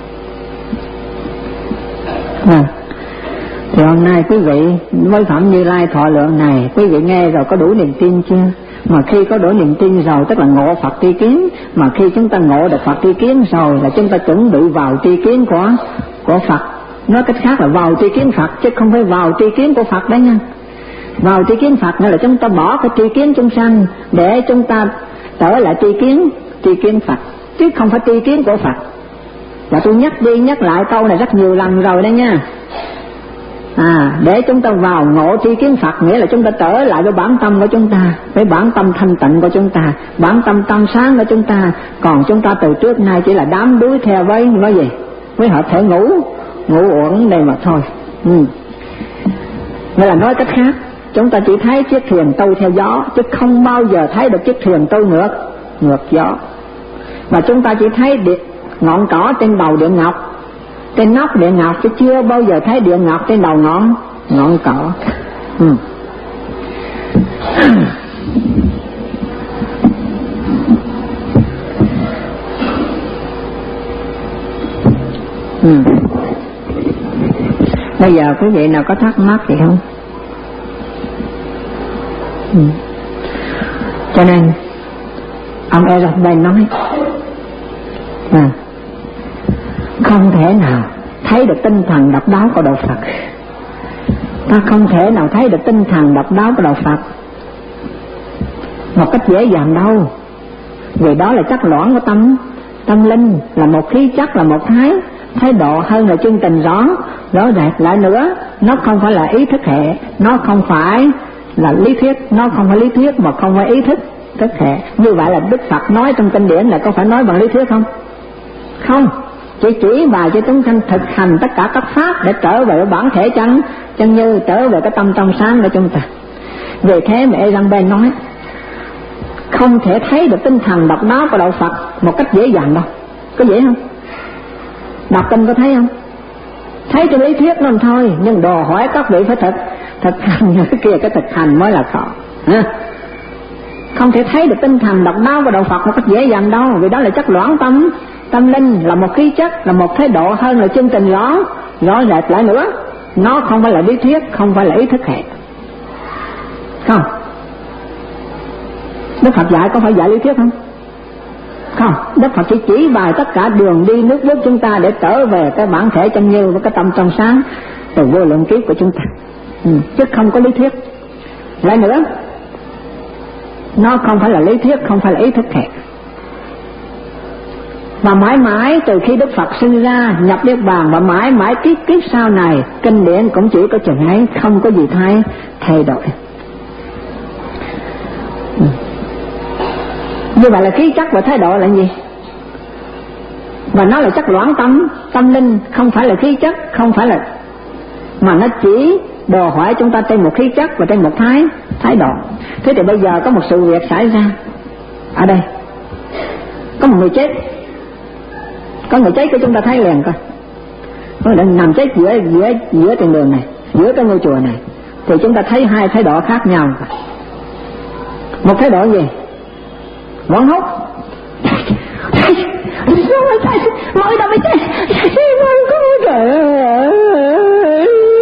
À, thì hôm nay quý vị với Phẩm Như Lai thọ lượng này, quý vị nghe rồi có đủ niềm tin chưa? Mà khi có đủ niềm tin rồi tức là ngộ Phật tri kiến. Mà khi chúng ta ngộ được Phật tri kiến rồi là chúng ta chuẩn bị vào tri kiến của của Phật. Nói cách khác là vào tri kiến Phật chứ không phải vào tri kiến của Phật đấy nha. Vào tri kiến Phật nghĩa là chúng ta bỏ cái tri kiến chúng sanh để chúng ta trở lại tri kiến tri kiến Phật, chứ không phải tri kiến của Phật. Và tôi nhắc đi nhắc lại câu này rất nhiều lần rồi đấy nha. À, để chúng ta vào ngộ tri kiến Phật nghĩa là chúng ta trở lại với bản tâm của chúng ta, với bản tâm thanh tịnh của chúng ta, bản tâm trong sáng của chúng ta. Còn chúng ta từ trước nay chỉ là đám đuối theo với nói gì, với họ thể ngủ ngủ uẩn đây mà thôi. Ừ. Nghĩa là nói cách khác, chúng ta chỉ thấy chiếc thuyền trôi theo gió, chứ không bao giờ thấy được chiếc thuyền trôi ngược ngược gió. Và chúng ta chỉ thấy điện, ngọn cỏ trên đầu điện ngọc, trên nóc điện ngọc, chứ chưa bao giờ thấy điện ngọc trên đầu ngọn ngọn cỏ. Ừ. Ừ. Bây giờ quý vị nào có thắc mắc gì không? Ừ. Cho nên ông Erasmus nói à, không thể nào thấy được tinh thần độc đáo của đạo Phật. Ta không thể nào thấy được tinh thần độc đáo của đạo Phật một cách dễ dàng đâu. Vì đó là chất loãng của tâm tâm linh, là một khí chất, là một thái thái độ hơn là chân tình rõ rõ rệt. Lại nữa, nó không phải là ý thức hệ, nó không phải là lý thuyết, nó không phải lý thuyết mà không phải ý thức thức hệ. Như vậy là Đức Phật nói trong kinh điển là có phải nói bằng lý thuyết không? Không, chỉ chỉ bài cho chúng sanh thực hành tất cả các pháp để trở về bản thể chân chân như, trở về cái tâm trong sáng của chúng ta. Vì thế mà Erasmus nói không thể thấy được tinh thần độc đáo của đạo Phật một cách dễ dàng đâu. Có dễ không? Đọc kinh có thấy không? Thấy trên lý thuyết nó thôi, nhưng đòi hỏi các vị phải thực thực hành. Cái kia cái thực hành mới là khó. Ha? Không thể thấy được tinh thần độc đáo của đạo Phật một cách dễ dàng đâu, vì đó là chất loãng tâm tâm linh, là một khí chất, là một thái độ hơn là chân tình rõ rõ rệt. Lại nữa, nó không phải là lý thuyết, không phải là ý thức hệ. Không, Đức Phật dạy có phải dạy lý thuyết không? Không, Đức Phật chỉ chỉ bài tất cả đường đi nước bước chúng ta để trở về cái bản thể chân như với cái tâm trong sáng từ vô lượng kiếp của chúng ta. Ừ, chứ không có lý thuyết. Lại nữa, nó không phải là lý thuyết, không phải là ý thức hệ. Và mãi mãi từ khi Đức Phật sinh ra nhập Niết Bàn, và mãi mãi kiếp kiếp sau này, kinh điển cũng chỉ có chừng ấy, không có gì thay thay đổi. Ừ. Như vậy là khí chất và thái độ là gì? Và nó là chất loãng tâm tâm linh, không phải là khí chất, không phải là, mà nó chỉ đòi hỏi chúng ta trên một khí chất và trên một thái thái độ. Thế thì bây giờ có một sự việc xảy ra ở đây, có một người chết, có người chết của chúng ta thấy liền coi, có người nằm chết giữa giữa giữa trên đường này, giữa cái ngôi chùa này, thì chúng ta thấy hai thái độ khác nhau. Một thái độ gì? Quảng hốt, mới đâu mới chết, trời ơi,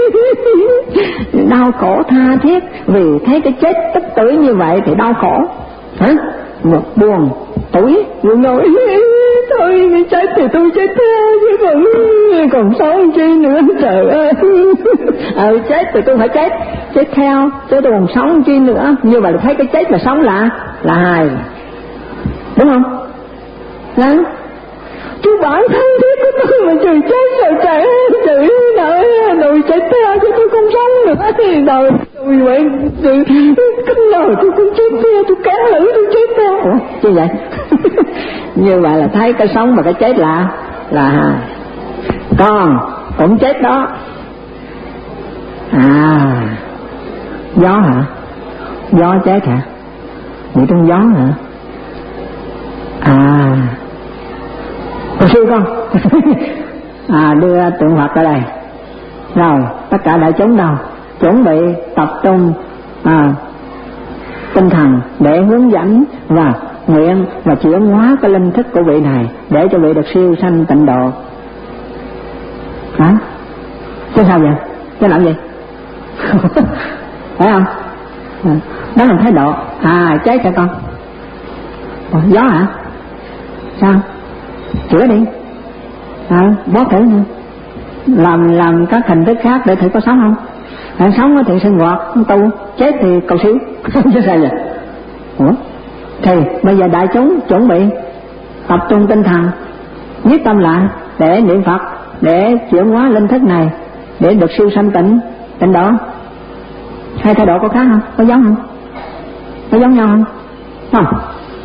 đau khổ tha thiết vì thấy cái chết tức tử như vậy thì đau khổ, hả? Một buồn tủi, vừa nói thôi cái chết thì tôi chết theo chứ còn còn sống chi nữa, trời ơi. Ờ chết thì tôi phải chết chết theo chứ tôi còn sống chi nữa. Như vậy là thấy cái chết và sống là là hai, đúng không? Đó. Chú bản thân thiết của tôi mà trời chết rồi, trời ơi, trời ơi, trời chết theo chứ tôi không sống được thì đời tôi vậy, tôi cái lời tôi cũng chết theo, tôi cá lưỡi tôi chết theo. Ủa chứ vậy? Như vậy là thấy cái sống và cái chết là là con cũng chết đó. À, gió hả? Gió chết hả? Vậy trong gió hả? À, cô sư con. À, đưa tượng Phật ở đây. Rồi tất cả đại chúng đâu chuẩn bị tập trung à, tinh thần để hướng dẫn và nguyện và chuyển hóa cái linh thức của vị này để cho vị được siêu sanh tịnh độ. Hả? Chứ sao vậy? Chứ làm gì? Phải không? Đó là thái độ. À, chết hả con? Ủa, gió hả? Sao? Chữa đi. À, bó thử nữa. Làm làm các hình thức khác để thử có sống không? À, sống thì sinh hoạt tu, chết thì cầu siêu. Chứ sao vậy? Ủa? Thì bây giờ đại chúng chuẩn bị tập trung tinh thần, nhất tâm lại để niệm Phật, để chuyển hóa linh thức này để được siêu sanh tịnh tịnh độ. Hai thái độ có khác không? Có giống không? Có giống nhau không? Không.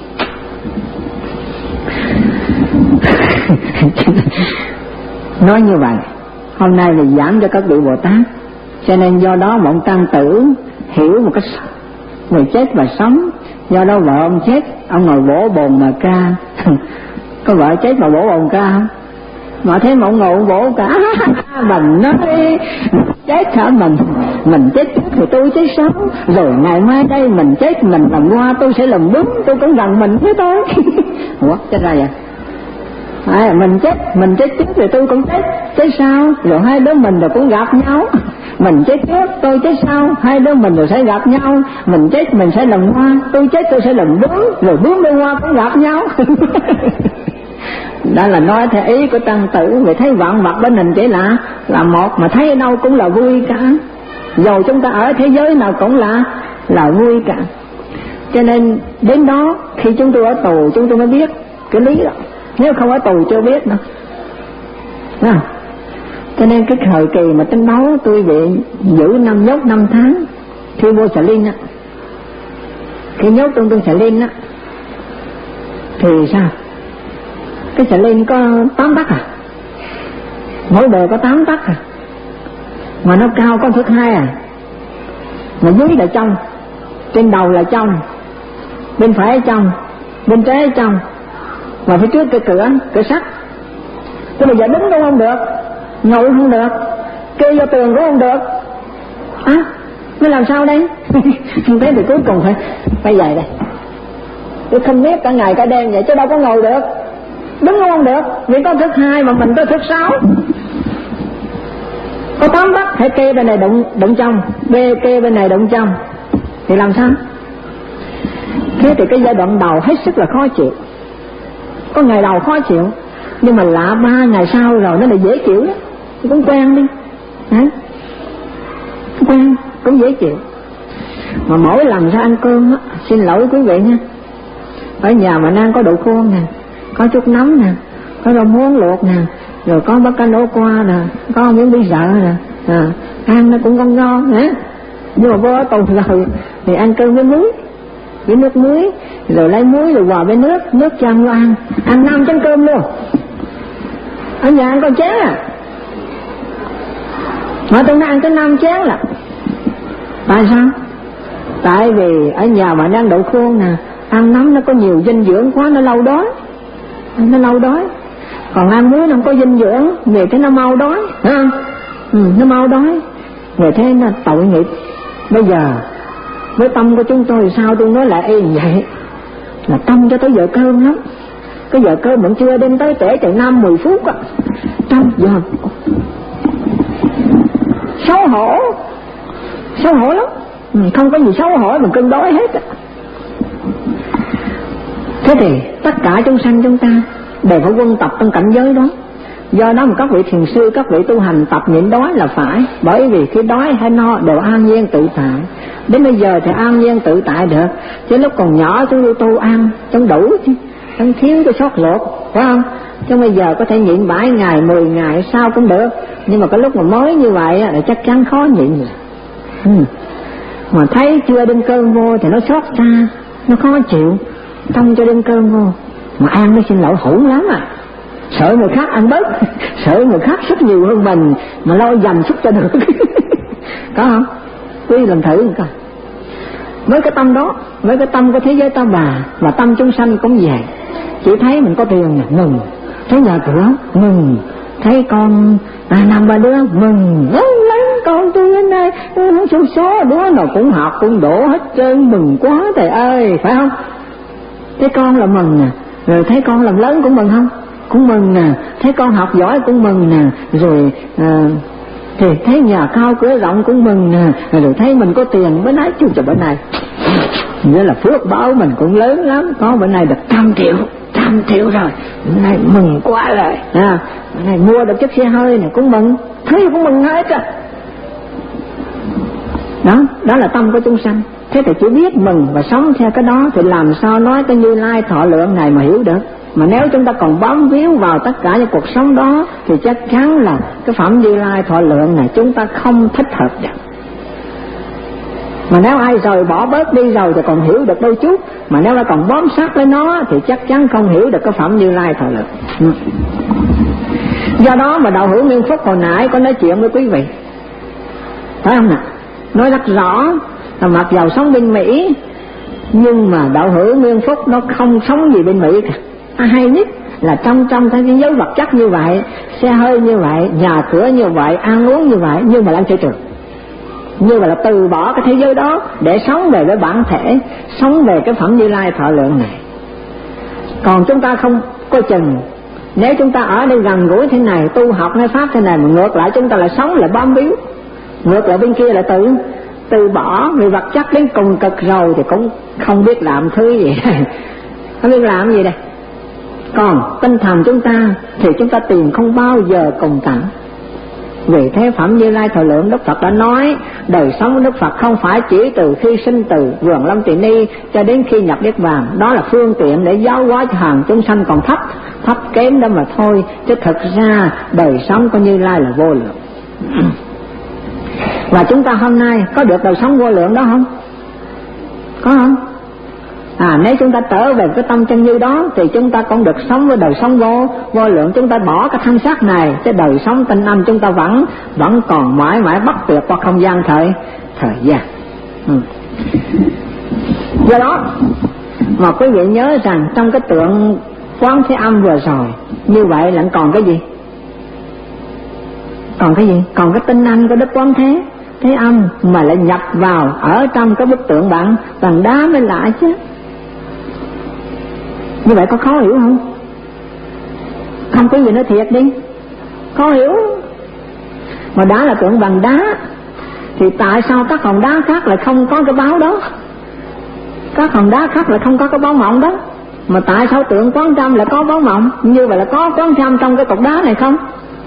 Nói như vậy hôm nay là giảng cho các vị Bồ Tát, cho nên do đó bọn tăng tử hiểu một cách về chết và sống. Do đó vợ ông chết, ông ngồi vỗ bồn mà ca. Có vợ chết mà vỗ bồn ca không? Mà thế mà ông ngồi ông vỗ cả. Mình nói chết hả? Mình mình chết trước thì tôi chết sống, rồi ngày mai đây mình chết mình làm hoa tôi sẽ làm bướm, tôi cũng rằng mình với tôi. Ủa chết ra vậy? À, mình chết mình chết trước thì tôi cũng chết, chết sao? Rồi hai đứa mình rồi cũng gặp nhau. Mình chết trước tôi chết sau, hai đứa mình rồi sẽ gặp nhau. Mình chết mình sẽ làm hoa, tôi chết tôi sẽ làm bướm, rồi bướm với hoa cũng gặp nhau. Đó là nói theo ý của tăng tử. Vì thấy vạn vật bên mình chỉ là là một, mà thấy ở đâu cũng là vui cả. Dầu chúng ta ở thế giới nào cũng là là vui cả. Cho nên đến đó khi chúng tôi ở tù chúng tôi mới biết cái lý đó. Nếu không ở tù chưa biết nữa. À, cho nên cái thời kỳ mà tranh đấu tôi bị giữ năm nhốt năm tháng khi vô Xà Linh á, khi nhốt trong tôi Xà Linh á, thì sao? Cái Xà Linh có tám tấc à, mỗi bề có tám tấc à, mà nó cao có thước hai à, mà dưới là trong, trên đầu là trong, bên phải ở trong, bên trái ở trong, và phía trước cái cửa cửa sắt. Thế bây giờ đứng cũng không được, ngồi không được, kê vô tường cũng không được. À, nó làm sao đây? Thế thì cuối cùng phải phải về đây. Tôi không biết cả ngày cả đêm vậy chứ đâu có ngồi được, đứng cũng không được, vì có thức hai mà mình có thức sáu. Có tám tấc phải kê bên này đụng đụng trong, bê kê bên này đụng trong, thì làm sao? Thế thì cái giai đoạn đầu hết sức là khó chịu. Có ngày đầu khó chịu, nhưng mà lạ ba ngày sau rồi nó lại dễ chịu đó. Cũng quen đi, hả? Quen cũng dễ chịu. Mà mỗi lần ra ăn cơm á, xin lỗi quý vị nha, ở nhà mà đang có đậu khuôn nè, có chút nấm nè, có rau muống luộc nè, rồi có bát canh ô qua nè, có miếng bí sợ nè, à, ăn nó cũng ngon ngon hả? Nhưng mà vô ở tù rồi thì ăn cơm với muối, với nước muối, rồi lấy muối rồi hòa với nước, nước chan vô ăn, ăn năm chén cơm luôn. Ở nhà ăn con chén à, mà tôi ăn tới năm chén là tại sao? Tại vì ở nhà mà đang đậu khuôn nè, ăn nấm nó có nhiều dinh dưỡng quá, nó lâu đói, nó lâu đói. Còn ăn muối nó không có dinh dưỡng, vì thế nó mau đói, phải không? Ừ, nó mau đói. Vì thế nó tội nghiệp. Bây giờ với tâm của chúng tôi sao tôi nói lại y vậy, là tâm cho tới giờ cơm lắm. Cái giờ cơm vẫn chưa đến tới trễ chừng năm mười phút á, trong giờ xấu hổ, xấu hổ lắm. Ừ, không có gì xấu hổ mà cơn đói hết á. Thế thì tất cả chúng sanh chúng ta đều phải quân tập trong cảnh giới đó. Do đó mà các vị thiền sư, các vị tu hành tập nhịn đói là phải. Bởi vì khi đói hay no đều an nhiên tự tại. Đến bây giờ thì an nhiên tự tại được, chứ lúc còn nhỏ chúng tôi tu ăn trong đủ chứ, không thiếu cái sót lột, phải không? Chứ bây giờ có thể nhịn bảy ngày, mười ngày sao cũng được. Nhưng mà cái lúc mà mới như vậy là chắc chắn khó nhịn rồi. Ừ. Mà thấy chưa đương cơn vô thì nó xót xa, nó khó chịu, trong cho đương cơn vô. Mà ăn nó xin lỗi hỗn lắm à, sợ người khác ăn bớt, sợ người khác xúc nhiều hơn mình mà lo dành xúc cho được. Có không? Quý làm thử coi. Với cái tâm đó, với cái tâm của thế giới ta bà và tâm chúng sanh cũng vậy. Chỉ thấy mình có tiền mừng, thấy nhà cửa mừng, thấy con à, năm ba đứa mừng, lớn lớn con tôi đến đây nó số số đứa nào cũng học cũng đổ hết trơn, mừng quá thầy ơi, phải không? Thấy con là mừng nè, rồi thấy con làm lớn cũng mừng không? Cũng mừng nè, thấy con học giỏi cũng mừng nè, rồi à, thì thấy nhà cao cửa rộng cũng mừng nè, rồi thấy mình có tiền bữa nay chú cho bữa nay nghĩa là phước báo mình cũng lớn lắm, có bữa nay được trăm triệu trăm triệu rồi, bữa nay mừng quá rồi à, bữa nay mua được chiếc xe hơi này cũng mừng, thấy cũng mừng hết á. Đó, đó là tâm của chúng sanh. Thế thì chỉ biết mừng và sống theo cái đó thì làm sao nói cái Như Lai thọ lượng này mà hiểu được. Mà nếu chúng ta còn bám víu vào tất cả những cuộc sống đó thì chắc chắn là cái phẩm Như Lai thọ lượng này chúng ta không thích hợp được. Mà nếu ai rời bỏ bớt đi rồi thì còn hiểu được đôi chút, mà nếu ai còn bám sát với nó thì chắc chắn không hiểu được cái phẩm Như Lai thọ lượng. Ừ. Do đó mà đạo hữu Nguyên Phúc hồi nãy có nói chuyện với quý vị, phải không nào? Nói rất rõ là mặc dầu sống bên Mỹ nhưng mà đạo hữu Nguyên Phúc nó không sống gì bên Mỹ cả. À, hay nhất là trong trong thế giới vật chất như vậy, xe hơi như vậy, nhà cửa như vậy, ăn uống như vậy, nhưng mà lên thị trường, như vậy là từ bỏ cái thế giới đó để sống về với bản thể, sống về cái phẩm Như Lai thọ lượng này. Còn chúng ta không coi chừng, nếu chúng ta ở đây gần gũi thế này, tu học hay pháp thế này, mà ngược lại chúng ta lại sống lại bám víu, ngược lại bên kia là tự từ bỏ vì vật chất đến cùng cực rồi thì cũng không biết làm thứ gì. Không biết làm gì đây. Còn tinh thần chúng ta thì chúng ta tìm không bao giờ cùng tận. Vì thế phẩm Như Lai thọ lượng Đức Phật đã nói, đời sống của Đức Phật không phải chỉ từ khi sinh từ vườn Lâm Tỳ Ni cho đến khi nhập Niết Bàn, đó là phương tiện để giáo hóa cho hàng chúng sanh còn thấp, thấp kém đó mà thôi, chứ thực ra đời sống của Như Lai là vô lượng. Và chúng ta hôm nay có được đời sống vô lượng đó không? Có không? À, nếu chúng ta trở về cái tâm chân như đó thì chúng ta cũng được sống với đời sống vô vô lượng. Chúng ta bỏ cái thân xác này, cái đời sống tinh âm chúng ta vẫn vẫn còn mãi mãi bất tuyệt qua không gian thời thời gian. Ừ. Do đó mà quý vị nhớ rằng trong cái tượng Quán Thế Âm vừa rồi, như vậy là còn cái gì? Còn cái gì? Còn cái tinh anh của Đức Quán Thế Thế Âm mà lại nhập vào ở trong cái bức tượng bằng bằng đá mới lạ chứ. Như vậy có khó hiểu không? Không có gì nói thiệt đi, khó hiểu. Mà đá là tượng bằng đá thì tại sao các hòn đá khác lại không có cái báo đó? Các hòn đá khác lại không có cái báo mộng đó, mà tại sao tượng Quán Thế Âm lại có báo mộng? Như vậy là có Quán Thế Âm trong cái cục đá này không?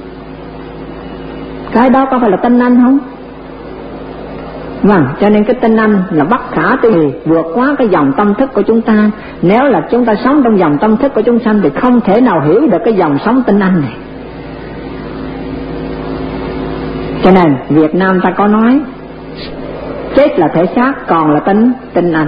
Cái đó có phải là tinh anh không? Vâng, cho nên cái tinh anh là bất khả tư nghị, vượt quá cái dòng tâm thức của chúng ta. Nếu là chúng ta sống trong dòng tâm thức của chúng sanh thì không thể nào hiểu được cái dòng sống tinh anh này. Cho nên Việt Nam ta có nói chết là thể xác, còn là tinh tinh anh.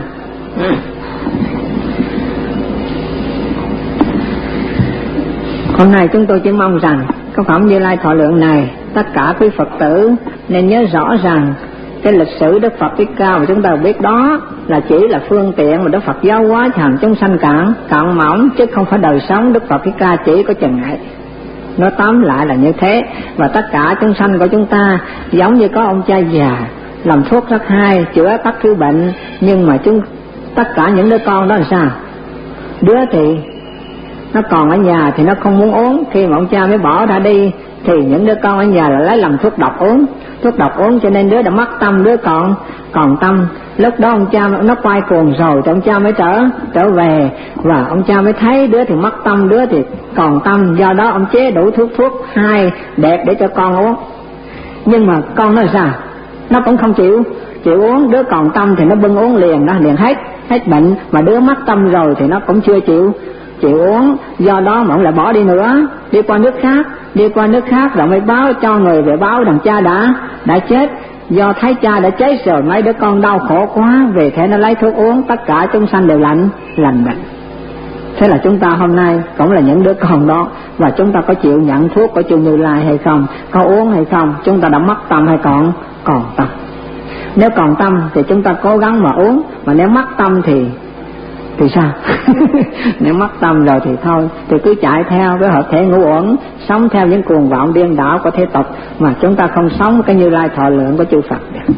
Hôm nay chúng tôi chỉ mong rằng cái phẩm Như Lai thọ lượng này tất cả quý Phật tử nên nhớ rõ rằng cái lịch sử Đức Phật Thích Ca mà chúng ta biết đó là chỉ là phương tiện mà Đức Phật giáo hóa hàng chúng sanh cạn cạn mỏng, chứ không phải đời sống Đức Phật Thích Ca chỉ có chừng ấy. Nó tóm lại là như thế. Và tất cả chúng sanh của chúng ta giống như có ông cha già làm thuốc rất hay, chữa tất thứ bệnh, nhưng mà chúng tất cả những đứa con đó là sao? Đứa thì nó còn ở nhà thì nó không muốn uống, khi mà ông cha mới bỏ ra đi thì những đứa con ở nhà là lấy làm thuốc độc uống, thuốc độc uống cho nên đứa đã mất tâm, đứa còn còn tâm. Lúc đó ông cha nó quay cuồng rồi thì ông cha mới trở trở về, và ông cha mới thấy đứa thì mất tâm, đứa thì còn tâm. Do đó ông chế đủ thuốc thuốc hay đẹp để cho con uống. Nhưng mà con nó sao? Nó cũng không chịu chịu uống. Đứa còn tâm thì nó bưng uống liền, nó liền hết hết bệnh, mà đứa mất tâm rồi thì nó cũng chưa chịu chịu uống. Do đó mà ông lại bỏ đi nữa, đi qua nước khác, đi qua nước khác rồi mới báo cho người về báo rằng cha đã đã chết. Do thấy cha đã chết rồi, mấy đứa con đau khổ quá, về thế nó lấy thuốc uống, tất cả chúng sanh đều lành lành bệnh. Thế là chúng ta hôm nay cũng là những đứa con đó, và chúng ta có chịu nhận thuốc của Chư Như Lai hay không, có uống hay không, chúng ta đã mất tâm hay còn còn tâm. Nếu còn tâm thì chúng ta cố gắng mà uống, mà nếu mất tâm thì thì sao? Nếu mất tâm rồi thì thôi, thì cứ chạy theo cái hợp thể ngũ uẩn, sống theo những cuồng vọng điên đảo của thế tục, mà chúng ta không sống cái Như Lai thọ lượng của chư Phật được.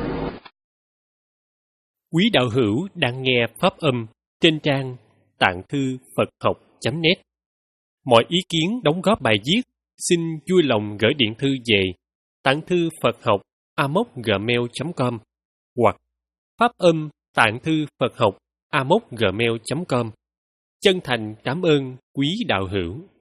Quý đạo hữu đang nghe pháp âm trên trang tạng thư Phật học chấm net. Mọi ý kiến đóng góp bài viết xin vui lòng gửi điện thư về tạng thư Phật học a m o gmail chấm com hoặc pháp âm tạng thư Phật học a m o gmail chấm com. Chân thành cảm ơn quý đạo hữu.